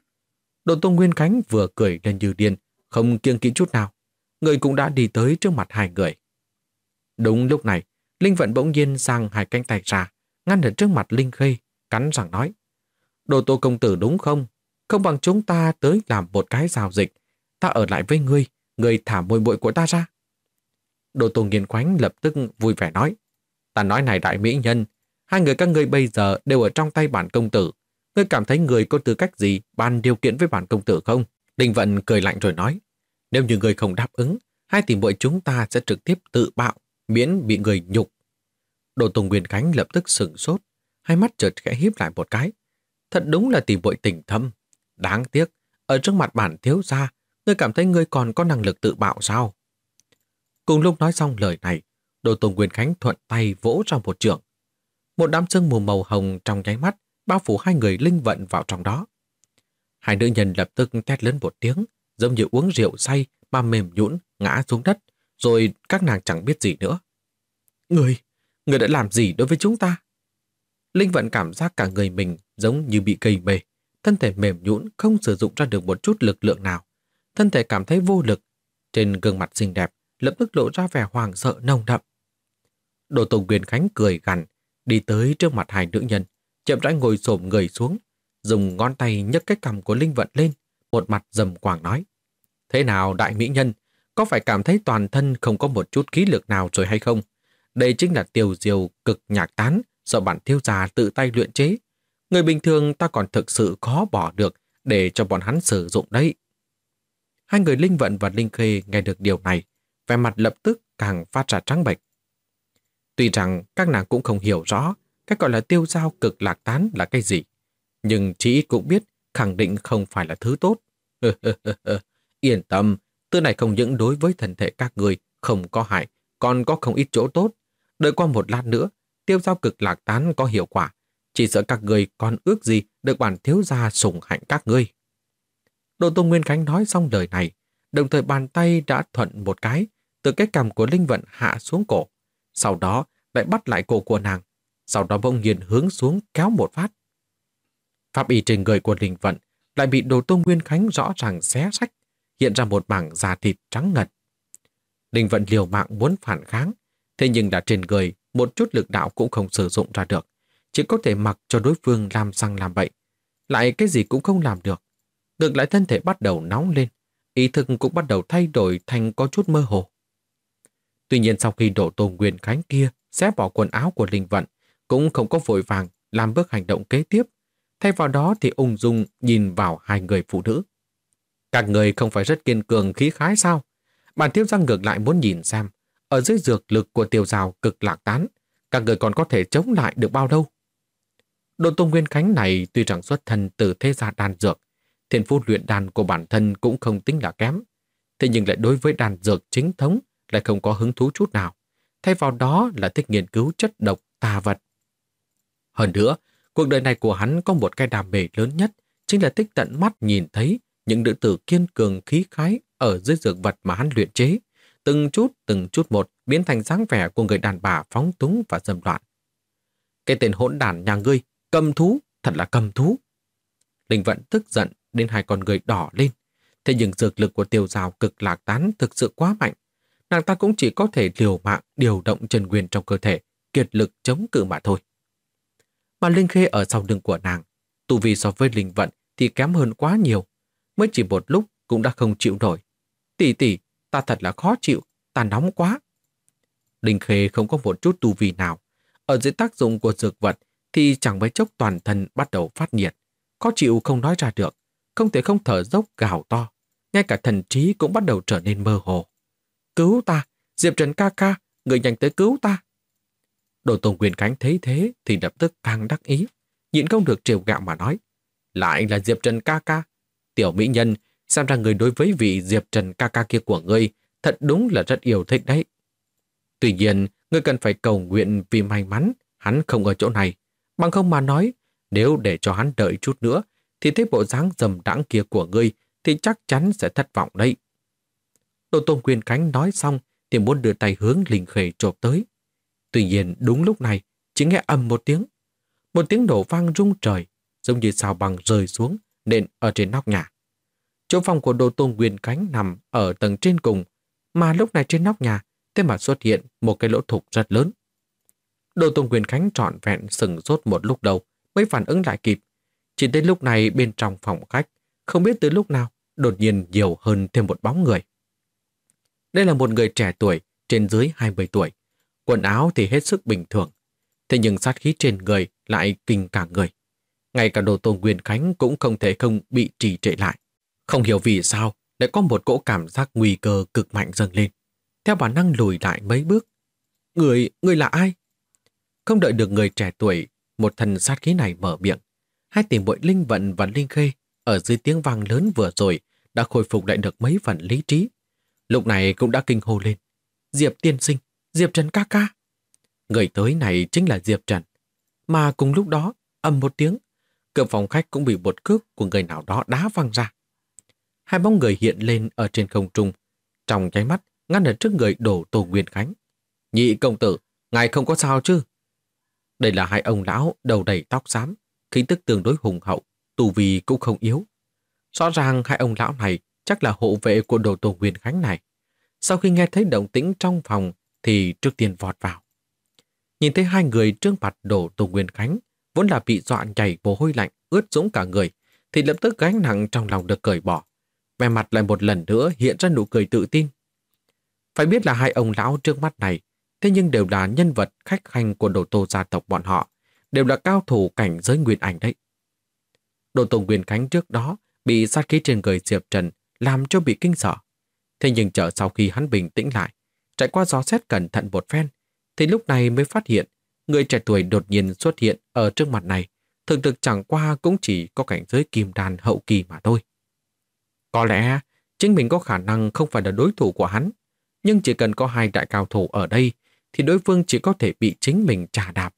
Đồ Tô Nguyên Khánh vừa cười lên như điên, không kiêng kỵ chút nào. Người cũng đã đi tới trước mặt hai người. Đúng lúc này, Linh Vận bỗng nhiên giang hai cánh tay ra, ngăn ở trước mặt Linh Khê, cắn răng nói. Đồ Tô công tử đúng không? Không bằng chúng ta tới làm một cái giao dịch. Ta ở lại với ngươi, ngươi thả muội muội của ta ra. Đồ Tô Nguyên Khánh lập tức vui vẻ nói. Ta nói này đại mỹ nhân, hai người các ngươi bây giờ đều ở trong tay bản công tử. Ngươi cảm thấy người có tư cách gì bàn điều kiện với bản công tử không? Linh Vận cười lạnh rồi nói. Nếu như người không đáp ứng, hai tỷ muội chúng ta sẽ trực tiếp tự bạo, miễn bị người nhục. Đồ Tô Nguyên Khánh lập tức sửng sốt, hai mắt chợt khẽ híp lại một cái. Thật đúng là tỷ muội tình thâm. Đáng tiếc, ở trước mặt bản thiếu gia, ngươi cảm thấy ngươi còn có năng lực tự bạo sao? Cùng lúc nói xong lời này, Đồ Tô Nguyên Khánh thuận tay vỗ ra một chưởng. Một đám sương mù màu hồng trong nháy mắt bao phủ hai người Linh Vận vào trong đó. Hai nữ nhân lập tức thét lớn một tiếng, giống như uống rượu say mà mềm nhũn ngã xuống đất, rồi các nàng chẳng biết gì nữa. Người đã làm gì đối với chúng ta? Linh Vận cảm giác cả người mình giống như bị cây mề, thân thể mềm nhũn không sử dụng ra được một chút lực lượng nào. Thân thể cảm thấy vô lực, trên gương mặt xinh đẹp lập tức lộ ra vẻ hoàng sợ nồng đậm. Đồ Tô Nguyên Khánh cười gằn, đi tới trước mặt hai nữ nhân, chậm rãi ngồi xổm người xuống, dùng ngón tay nhấc cái cằm của Linh Vận lên, một mặt dầm quàng nói. Thế nào đại mỹ nhân, có phải cảm thấy toàn thân không có một chút khí lực nào rồi hay không? Đây chính là tiêu diêu cực nhạc tán do bản thiếu gia tự tay luyện chế. Người bình thường ta còn thực sự khó bỏ được để cho bọn hắn sử dụng đấy. Hai người Linh Vận và Linh Khê nghe được điều này, vẻ mặt lập tức càng phát ra trắng bệch. Tuy rằng các nàng cũng không hiểu rõ cái gọi là tiêu dao cực lạc tán là cái gì, nhưng chỉ cũng biết khẳng định không phải là thứ tốt. Yên tâm, thứ này không những đối với thân thể các người không có hại, còn có không ít chỗ tốt. Đợi qua một lát nữa, tiêu dao cực lạc tán có hiệu quả, chỉ sợ các người còn ước gì được bản thiếu gia sủng hạnh các ngươi. Đồ Tô Nguyên Khánh nói xong lời này, đồng thời bàn tay đã thuận một cái, từ cái cằm của Linh Vận hạ xuống cổ, sau đó lại bắt lại cổ của nàng, sau đó bỗng nhiên hướng xuống kéo một phát. Pháp y trên người của Linh Vận lại bị Đồ Tôn Nguyên Khánh rõ ràng xé rách, hiện ra một mảng da thịt trắng ngần. Linh Vận liều mạng muốn phản kháng, thế nhưng đã trên người một chút lực đạo cũng không sử dụng ra được, chỉ có thể mặc cho đối phương làm sang làm bậy, lại cái gì cũng không làm được. Ngược lại thân thể bắt đầu nóng lên, ý thức cũng bắt đầu thay đổi thành có chút mơ hồ. Tuy nhiên sau khi Đồ Tôn Nguyên Khánh kia xé bỏ quần áo của Linh Vận, cũng không có vội vàng làm bước hành động kế tiếp, thay vào đó thì ung dung nhìn vào hai người phụ nữ. Các người không phải rất kiên cường khí khái sao? Bản thiếu gia ngược lại muốn nhìn xem, ở dưới dược lực của Tiêu Giao cực lạc tán, các người còn có thể chống lại được bao lâu? Đồ Tôn Nguyên Khánh này tuy rằng xuất thân từ thế gia đan dược, thiên phú luyện đan của bản thân cũng không tính là kém, thế nhưng lại đối với đan dược chính thống lại không có hứng thú chút nào, thay vào đó là thích nghiên cứu chất độc tà vật. Hơn nữa, cuộc đời này của hắn có một cái đam mê lớn nhất, chính là thích tận mắt nhìn thấy những nữ tử kiên cường khí khái ở dưới dược vật mà hắn luyện chế, từng chút một biến thành dáng vẻ của người đàn bà phóng túng và dâm loạn. Cái tên hỗn đản nhà ngươi, cầm thú, thật là cầm thú. Linh Vận tức giận đến hai con người đỏ lên, thế nhưng dược lực của Tiêu Giao cực lạc tán thực sự quá mạnh, nàng ta cũng chỉ có thể liều mạng điều động chân nguyên trong cơ thể, kiệt lực chống cự mà thôi. Mà Linh Khê ở sau lưng của nàng, tu vi so với Linh Vận thì kém hơn quá nhiều, mới chỉ một lúc cũng đã không chịu nổi. Tỷ tỷ, ta thật là khó chịu, ta nóng quá. Linh Khê không có một chút tu vi nào, ở dưới tác dụng của dược vật thì chẳng mấy chốc toàn thân bắt đầu phát nhiệt, khó chịu không nói ra được, không thể không thở dốc gào to, ngay cả thần trí cũng bắt đầu trở nên mơ hồ. Cứu ta, Diệp Trần ca ca, người nhanh tới cứu ta. Đồ Tôn Nguyên Khánh thấy thế thì lập tức càng đắc ý, nhịn không được trêu gạo mà nói. Lại là Diệp Trần ca ca. Tiểu mỹ nhân, xem ra người đối với vị Diệp Trần ca ca kia của ngươi thật đúng là rất yêu thích đấy. Tuy nhiên, ngươi cần phải cầu nguyện vì may mắn hắn không ở chỗ này. Bằng không mà nói, nếu để cho hắn đợi chút nữa, thì thấy bộ dáng dầm đãng kia của ngươi thì chắc chắn sẽ thất vọng đấy. Đồ Tôn Nguyên Khánh nói xong thì muốn đưa tay hướng Linh Khê chộp tới. Tuy nhiên đúng lúc này, chỉ nghe ầm một tiếng nổ vang rung trời, giống như sao băng rơi xuống nện ở trên nóc nhà. Chỗ phòng của Đồ Tôn Nguyên Khánh nằm ở tầng trên cùng, mà lúc này trên nóc nhà thế mà xuất hiện một cái lỗ thủng rất lớn. Đồ Tôn Nguyên Khánh trọn vẹn sừng sốt một lúc đầu mới phản ứng lại kịp. Chỉ đến lúc này bên trong phòng khách, không biết từ lúc nào đột nhiên nhiều hơn thêm một bóng người. Đây là một người trẻ tuổi, trên dưới 20 tuổi. Quần áo thì hết sức bình thường, thế nhưng sát khí trên người lại kinh cả người. Ngay cả Đồ Tôn Nguyên Khánh cũng không thể không bị trì trệ lại. Không hiểu vì sao lại có một cỗ cảm giác nguy cơ cực mạnh dâng lên. Theo bản năng lùi lại mấy bước. Người là ai? Không đợi được người trẻ tuổi, một thần sát khí này mở miệng. Hai tỷ muội Linh Vận và Linh Khê ở dưới tiếng vang lớn vừa rồi đã khôi phục lại được mấy phần lý trí. Lúc này cũng đã kinh hô lên. Diệp tiên sinh, Diệp Trần ca ca. Người tới này chính là Diệp Trần. Mà cùng lúc đó, ầm một tiếng, cửa phòng khách cũng bị một cước của người nào đó đá văng ra. Hai bóng người hiện lên ở trên không trung, trong nháy mắt ngăn ở trước người Đồ Tôn Nguyên Khánh. Nhị công tử, ngài không có sao chứ? Đây là hai ông lão đầu đầy tóc xám, khí tức tương đối hùng hậu, tu vi cũng không yếu. Rõ ràng hai ông lão này chắc là hộ vệ của Đồ Tôn Nguyên Khánh này. Sau khi nghe thấy động tĩnh trong phòng thì trước tiên vọt vào. Nhìn thấy hai người trước mặt Đồ Tôn Nguyên Khánh, vốn là bị dọa chảy mồ hôi lạnh, ướt sũng cả người, thì lập tức gánh nặng trong lòng được cởi bỏ. Vẻ mặt lại một lần nữa hiện ra nụ cười tự tin. Phải biết là hai ông lão trước mắt này, thế nhưng đều là nhân vật khách khanh của Đồ Tô gia tộc bọn họ, đều là cao thủ cảnh giới nguyên ảnh đấy. Đồ Tôn Nguyên Khánh trước đó bị sát khí trên người Diệp Trần làm cho bị kinh sợ. Thế nhưng chờ sau khi hắn bình tĩnh lại, trải qua dò xét cẩn thận một phen, thì lúc này mới phát hiện người trẻ tuổi đột nhiên xuất hiện ở trước mặt này, thực thực chẳng qua cũng chỉ có cảnh giới kim đan hậu kỳ mà thôi. Có lẽ chính mình có khả năng không phải là đối thủ của hắn, nhưng chỉ cần có hai đại cao thủ ở đây thì đối phương chỉ có thể bị chính mình trà đạp.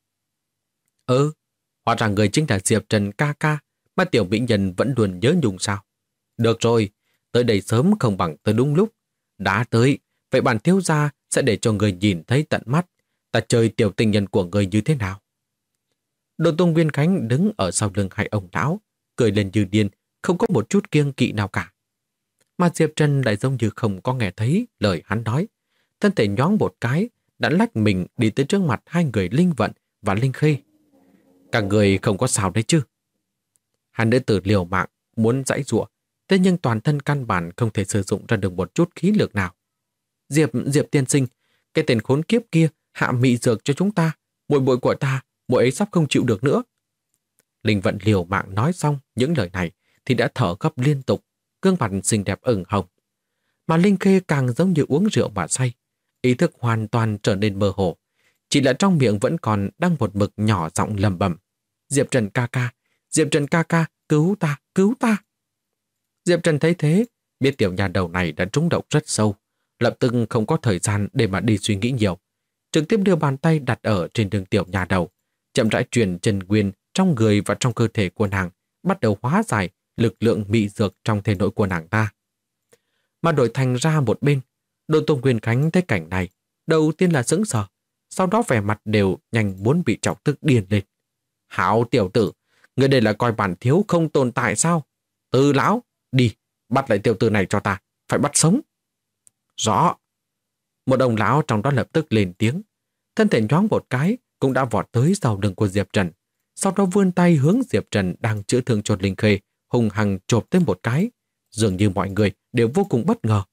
Hóa ra người chính là Diệp Trần ca ca mà tiểu mỹ nhân vẫn luôn nhớ nhung sao? Được rồi, tới đây sớm không bằng tới đúng lúc. Đã tới, vậy bản thiếu gia sẽ để cho người nhìn thấy tận mắt ta chơi tiểu tình nhân của người như thế nào. Đồ Tôn Nguyên Khánh đứng ở sau lưng hai ông lão, cười lên như điên, không có một chút kiêng kỵ nào cả. Mà Diệp Trần lại giống như không có nghe thấy lời hắn nói. Thân thể nhoáng một cái, đã lách mình đi tới trước mặt hai người Linh Vận và Linh Khê. Cả người không có sao đấy chứ? Hai nữ tử liều mạng, muốn giãy giụa, thế nhưng toàn thân căn bản không thể sử dụng ra được một chút khí lực nào. Diệp tiên sinh, cái tên khốn kiếp kia hạ mị dược cho chúng ta, muội muội của ta, muội ấy sắp không chịu được nữa. Linh Vận liều mạng nói xong những lời này thì đã thở gấp liên tục, gương mặt xinh đẹp ửng hồng. Mà Linh Khê càng giống như uống rượu mà say, ý thức hoàn toàn trở nên mơ hồ. Chỉ là trong miệng vẫn còn đang một mực nhỏ giọng lầm bầm. Diệp Trần ca ca, Diệp Trần ca ca, cứu ta, cứu ta. Diệp Trần thấy thế, biết tiểu nhà đầu này đã trúng độc rất sâu, lập tức không có thời gian để mà đi suy nghĩ nhiều. Trực tiếp đưa bàn tay đặt ở trên đường tiểu nhà đầu, chậm rãi truyền chân nguyên trong người và trong cơ thể của nàng, bắt đầu hóa giải lực lượng mị dược trong thể nội của nàng ta. Mà đổi thành ra một bên, Đồ Tôn Nguyên Khánh thấy cảnh này, đầu tiên là sững sờ, sau đó vẻ mặt đều nhanh muốn bị chọc tức điên lên. Hảo tiểu tử, người đây là coi bản thiếu không tồn tại sao? Từ lão, đi, bắt lại tiểu tử này cho ta, phải bắt sống. Rõ. Một ông lão trong đó lập tức lên tiếng, thân thể nhoáng một cái cũng đã vọt tới sau lưng của Diệp Trần, sau đó vươn tay hướng Diệp Trần đang chữa thương cho Linh Khê, hung hăng chộp tới một cái, dường như mọi người đều vô cùng bất ngờ.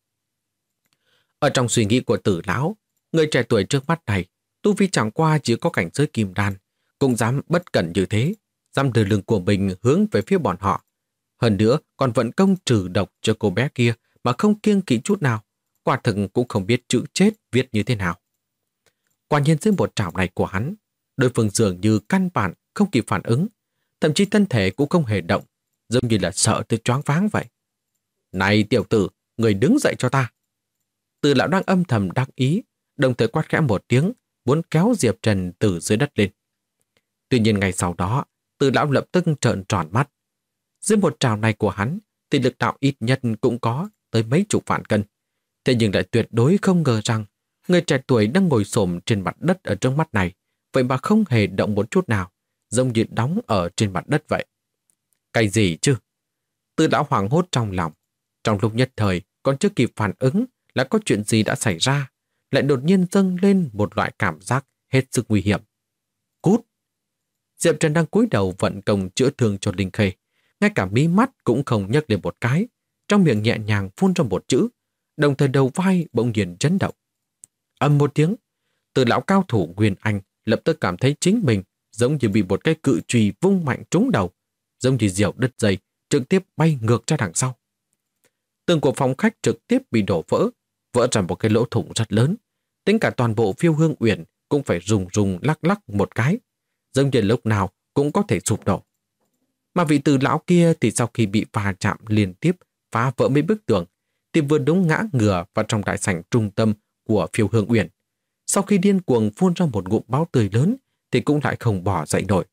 Ở trong suy nghĩ của Tử lão, người trẻ tuổi trước mắt này, tu vi chẳng qua chỉ có cảnh giới kim đan, cũng dám bất cẩn như thế, dám đưa lưng của mình hướng về phía bọn họ. Hơn nữa còn vận công trừ độc cho cô bé kia mà không kiêng kỵ chút nào, quả thực cũng không biết chữ chết viết như thế nào. Quả nhiên dưới một trảo này của hắn, đối phương dường như căn bản không kịp phản ứng, thậm chí thân thể cũng không hề động, giống như là sợ tới choáng váng vậy. Này tiểu tử, người đứng dậy cho ta. Từ lão đang âm thầm đắc ý, đồng thời quát khẽ một tiếng, muốn kéo Diệp Trần từ dưới đất lên. Tuy nhiên ngày sau đó, Từ lão lập tức trợn tròn mắt. Dưới một trảo này của hắn, thì lực đạo ít nhất cũng có tới mấy chục vạn cân. Thế nhưng lại tuyệt đối không ngờ rằng người trẻ tuổi đang ngồi xổm trên mặt đất ở trước mắt này, vậy mà không hề động một chút nào, giống như đóng ở trên mặt đất vậy. Cái gì chứ? Từ lão hoảng hốt trong lòng. Trong lúc nhất thời, còn chưa kịp phản ứng là có chuyện gì đã xảy ra, lại đột nhiên dâng lên một loại cảm giác hết sức nguy hiểm. Cút! Diệp Trần đang cúi đầu vận công chữa thương cho Linh Khê, ngay cả mí mắt cũng không nhấc lên một cái, trong miệng nhẹ nhàng phun ra một chữ, đồng thời đầu vai bỗng nhiên chấn động. Ầm một tiếng, Từ lão cao thủ Nguyên Anh lập tức cảm thấy chính mình giống như bị một cái cự chùy vung mạnh trúng đầu, giống như diều đứt dây, trực tiếp bay ngược ra đằng sau. Tường của phòng khách trực tiếp bị đổ vỡ ra một cái lỗ thủng rất lớn. Tính cả toàn bộ Phiêu Hương Uyển cũng phải rung rung lắc lắc một cái, giống như lúc nào cũng có thể sụp đổ. Mà vị Từ lão kia thì sau khi bị va chạm liên tiếp phá vỡ mấy bức tường, thì vừa đúng ngã ngửa vào trong đại sảnh trung tâm của Phiêu Hương Uyển. Sau khi điên cuồng phun ra một ngụm máu tươi lớn thì cũng lại không bỏ dậy nổi.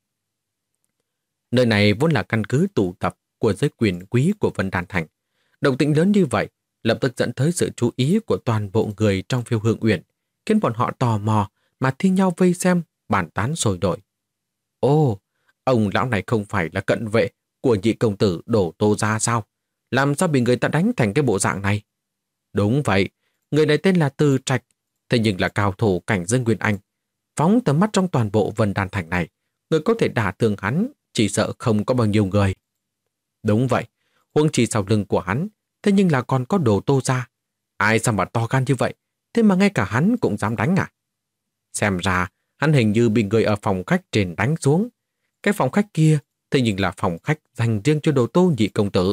Nơi này vốn là căn cứ tụ tập của giới quyền quý của Vân Đan Thành. Động tĩnh lớn như vậy lập tức dẫn tới sự chú ý của toàn bộ người trong Phiêu Hương Uyển, khiến bọn họ tò mò mà thi nhau vây xem, bàn tán sôi nổi. Ô, ông lão này không phải là cận vệ của nhị công tử Đổ Tô gia sao? Làm sao bị người ta đánh thành cái bộ dạng này? Đúng vậy, người này tên là Từ Trạch, thế nhưng là cao thủ cảnh giới Nguyên Anh. Phóng tầm mắt trong toàn bộ Vân Đan Thành này, người có thể đả thương hắn chỉ sợ không có bao nhiêu người. Đúng vậy, huống chi sau lưng của hắn, thế nhưng là còn có Đồ Tô gia. Ai sao mà to gan như vậy, thế mà ngay cả hắn cũng dám đánh à? Xem ra, hắn hình như bị người ở phòng khách trên đánh xuống. Cái phòng khách kia, thế nhưng là phòng khách dành riêng cho Đồ Tô nhị công tử.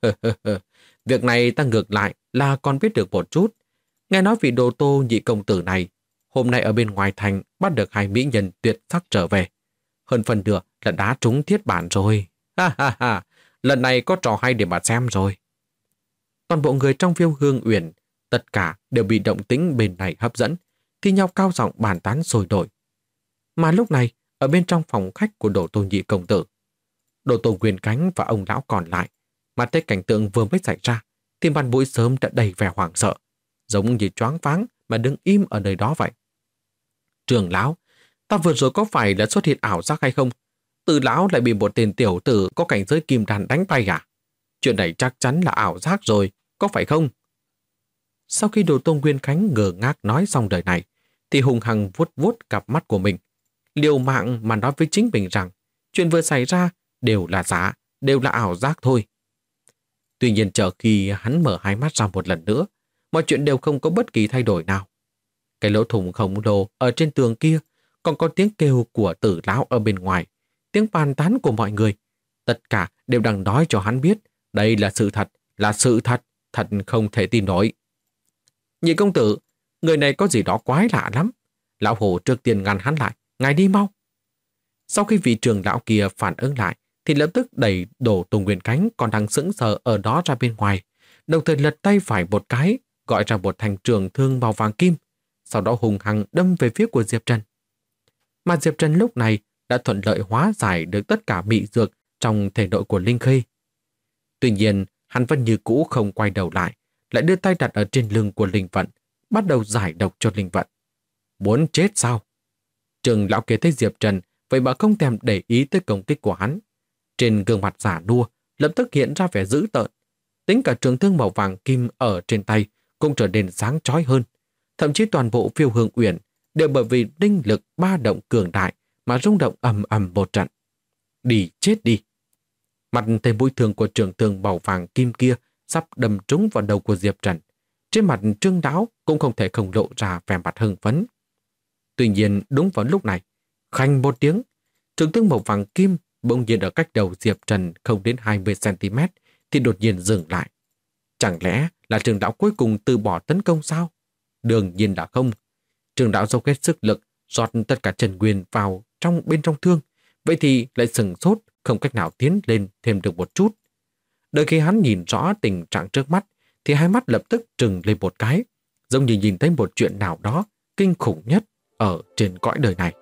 Việc này ta ngược lại là còn biết được một chút. Nghe nói vị Đồ Tô nhị công tử này, hôm nay ở bên ngoài thành bắt được hai mỹ nhân tuyệt sắc trở về. Hơn phần nửa là đá trúng thiết bản rồi. Ha ha ha, lần này có trò hay để mà xem rồi. Toàn bộ người trong Phiêu Hương Uyển, tất cả đều bị động tĩnh bên này hấp dẫn, thi nhau cao giọng bàn tán sôi nổi. Mà lúc này, ở bên trong phòng khách của Đồ Tô nhị công tử, Đồ Tô Nguyên Khánh và ông lão còn lại, mà thấy cảnh tượng vừa mới xảy ra, thì mặt mũi sớm đã đầy vẻ hoảng sợ, giống như choáng váng mà đứng im ở nơi đó vậy. Trưởng lão, ta vừa rồi có phải là xuất hiện ảo giác hay không? Từ lão lại bị một tên tiểu tử có cảnh giới kim đan đánh bay à? Chuyện này chắc chắn là ảo giác rồi, có phải không? Sau khi Đồ Tôn Nguyên Khánh ngờ ngác nói xong đời này, thì hùng hăng vuốt vuốt cặp mắt của mình. Liều mạng mà nói với chính mình rằng chuyện vừa xảy ra đều là giả, đều là ảo giác thôi. Tuy nhiên chờ khi hắn mở hai mắt ra một lần nữa, mọi chuyện đều không có bất kỳ thay đổi nào. Cái lỗ thủng khổng lồ ở trên tường kia, còn có tiếng kêu của Tử lão ở bên ngoài, tiếng bàn tán của mọi người. Tất cả đều đang nói cho hắn biết đây là sự thật, thật không thể tin nổi. Nhị công tử, người này có gì đó quái lạ lắm. Lão Hổ trước tiên ngăn hắn lại, ngài đi mau. Sau khi vị trưởng lão kia phản ứng lại, thì lập tức đẩy Đồ Tôn Nguyên Khánh còn đang sững sờ ở đó ra bên ngoài, đồng thời lật tay phải một cái, gọi ra một thanh trường thương màu vàng kim, sau đó hùng hăng đâm về phía của Diệp Trần. Mà Diệp Trần lúc này đã thuận lợi hóa giải được tất cả mị dược trong thể nội của Linh Khê. Tuy nhiên, hắn vẫn như cũ không quay đầu lại đưa tay đặt ở trên lưng của Linh Vận, bắt đầu giải độc cho Linh Vận. Muốn chết sao? Trưởng lão kia thấy Diệp Trần vậy mà không thèm để ý tới công kích của hắn. Trên gương mặt giả nua lập tức hiện ra vẻ dữ tợn. Tính cả trường thương màu vàng kim ở trên tay cũng trở nên sáng chói hơn. Thậm chí toàn bộ Phiêu Hương Uyển đều bởi vì linh lực ba động cường đại mà rung động ầm ầm một trận. Đi chết đi! Mặt thấy mũi thương của trường thương màu vàng kim kia sắp đâm trúng vào đầu của Diệp Trần. Trên mặt Trương Đáo cũng không thể không lộ ra vẻ mặt hưng phấn. Tuy nhiên đúng vào lúc này, khanh một tiếng, trường thương màu vàng kim bỗng nhiên ở cách đầu Diệp Trần không đến 20 cm thì đột nhiên dừng lại. Chẳng lẽ là Trương Đáo cuối cùng từ bỏ tấn công sao? Đương nhiên là không. Trương Đáo dốc hết sức lực rót tất cả chân nguyên vào bên trong thương, vậy thì lại sừng sốt, không cách nào tiến lên thêm được một chút. Đợi khi hắn nhìn rõ tình trạng trước mắt thì hai mắt lập tức trừng lên một cái, giống như nhìn thấy một chuyện nào đó kinh khủng nhất ở trên cõi đời này.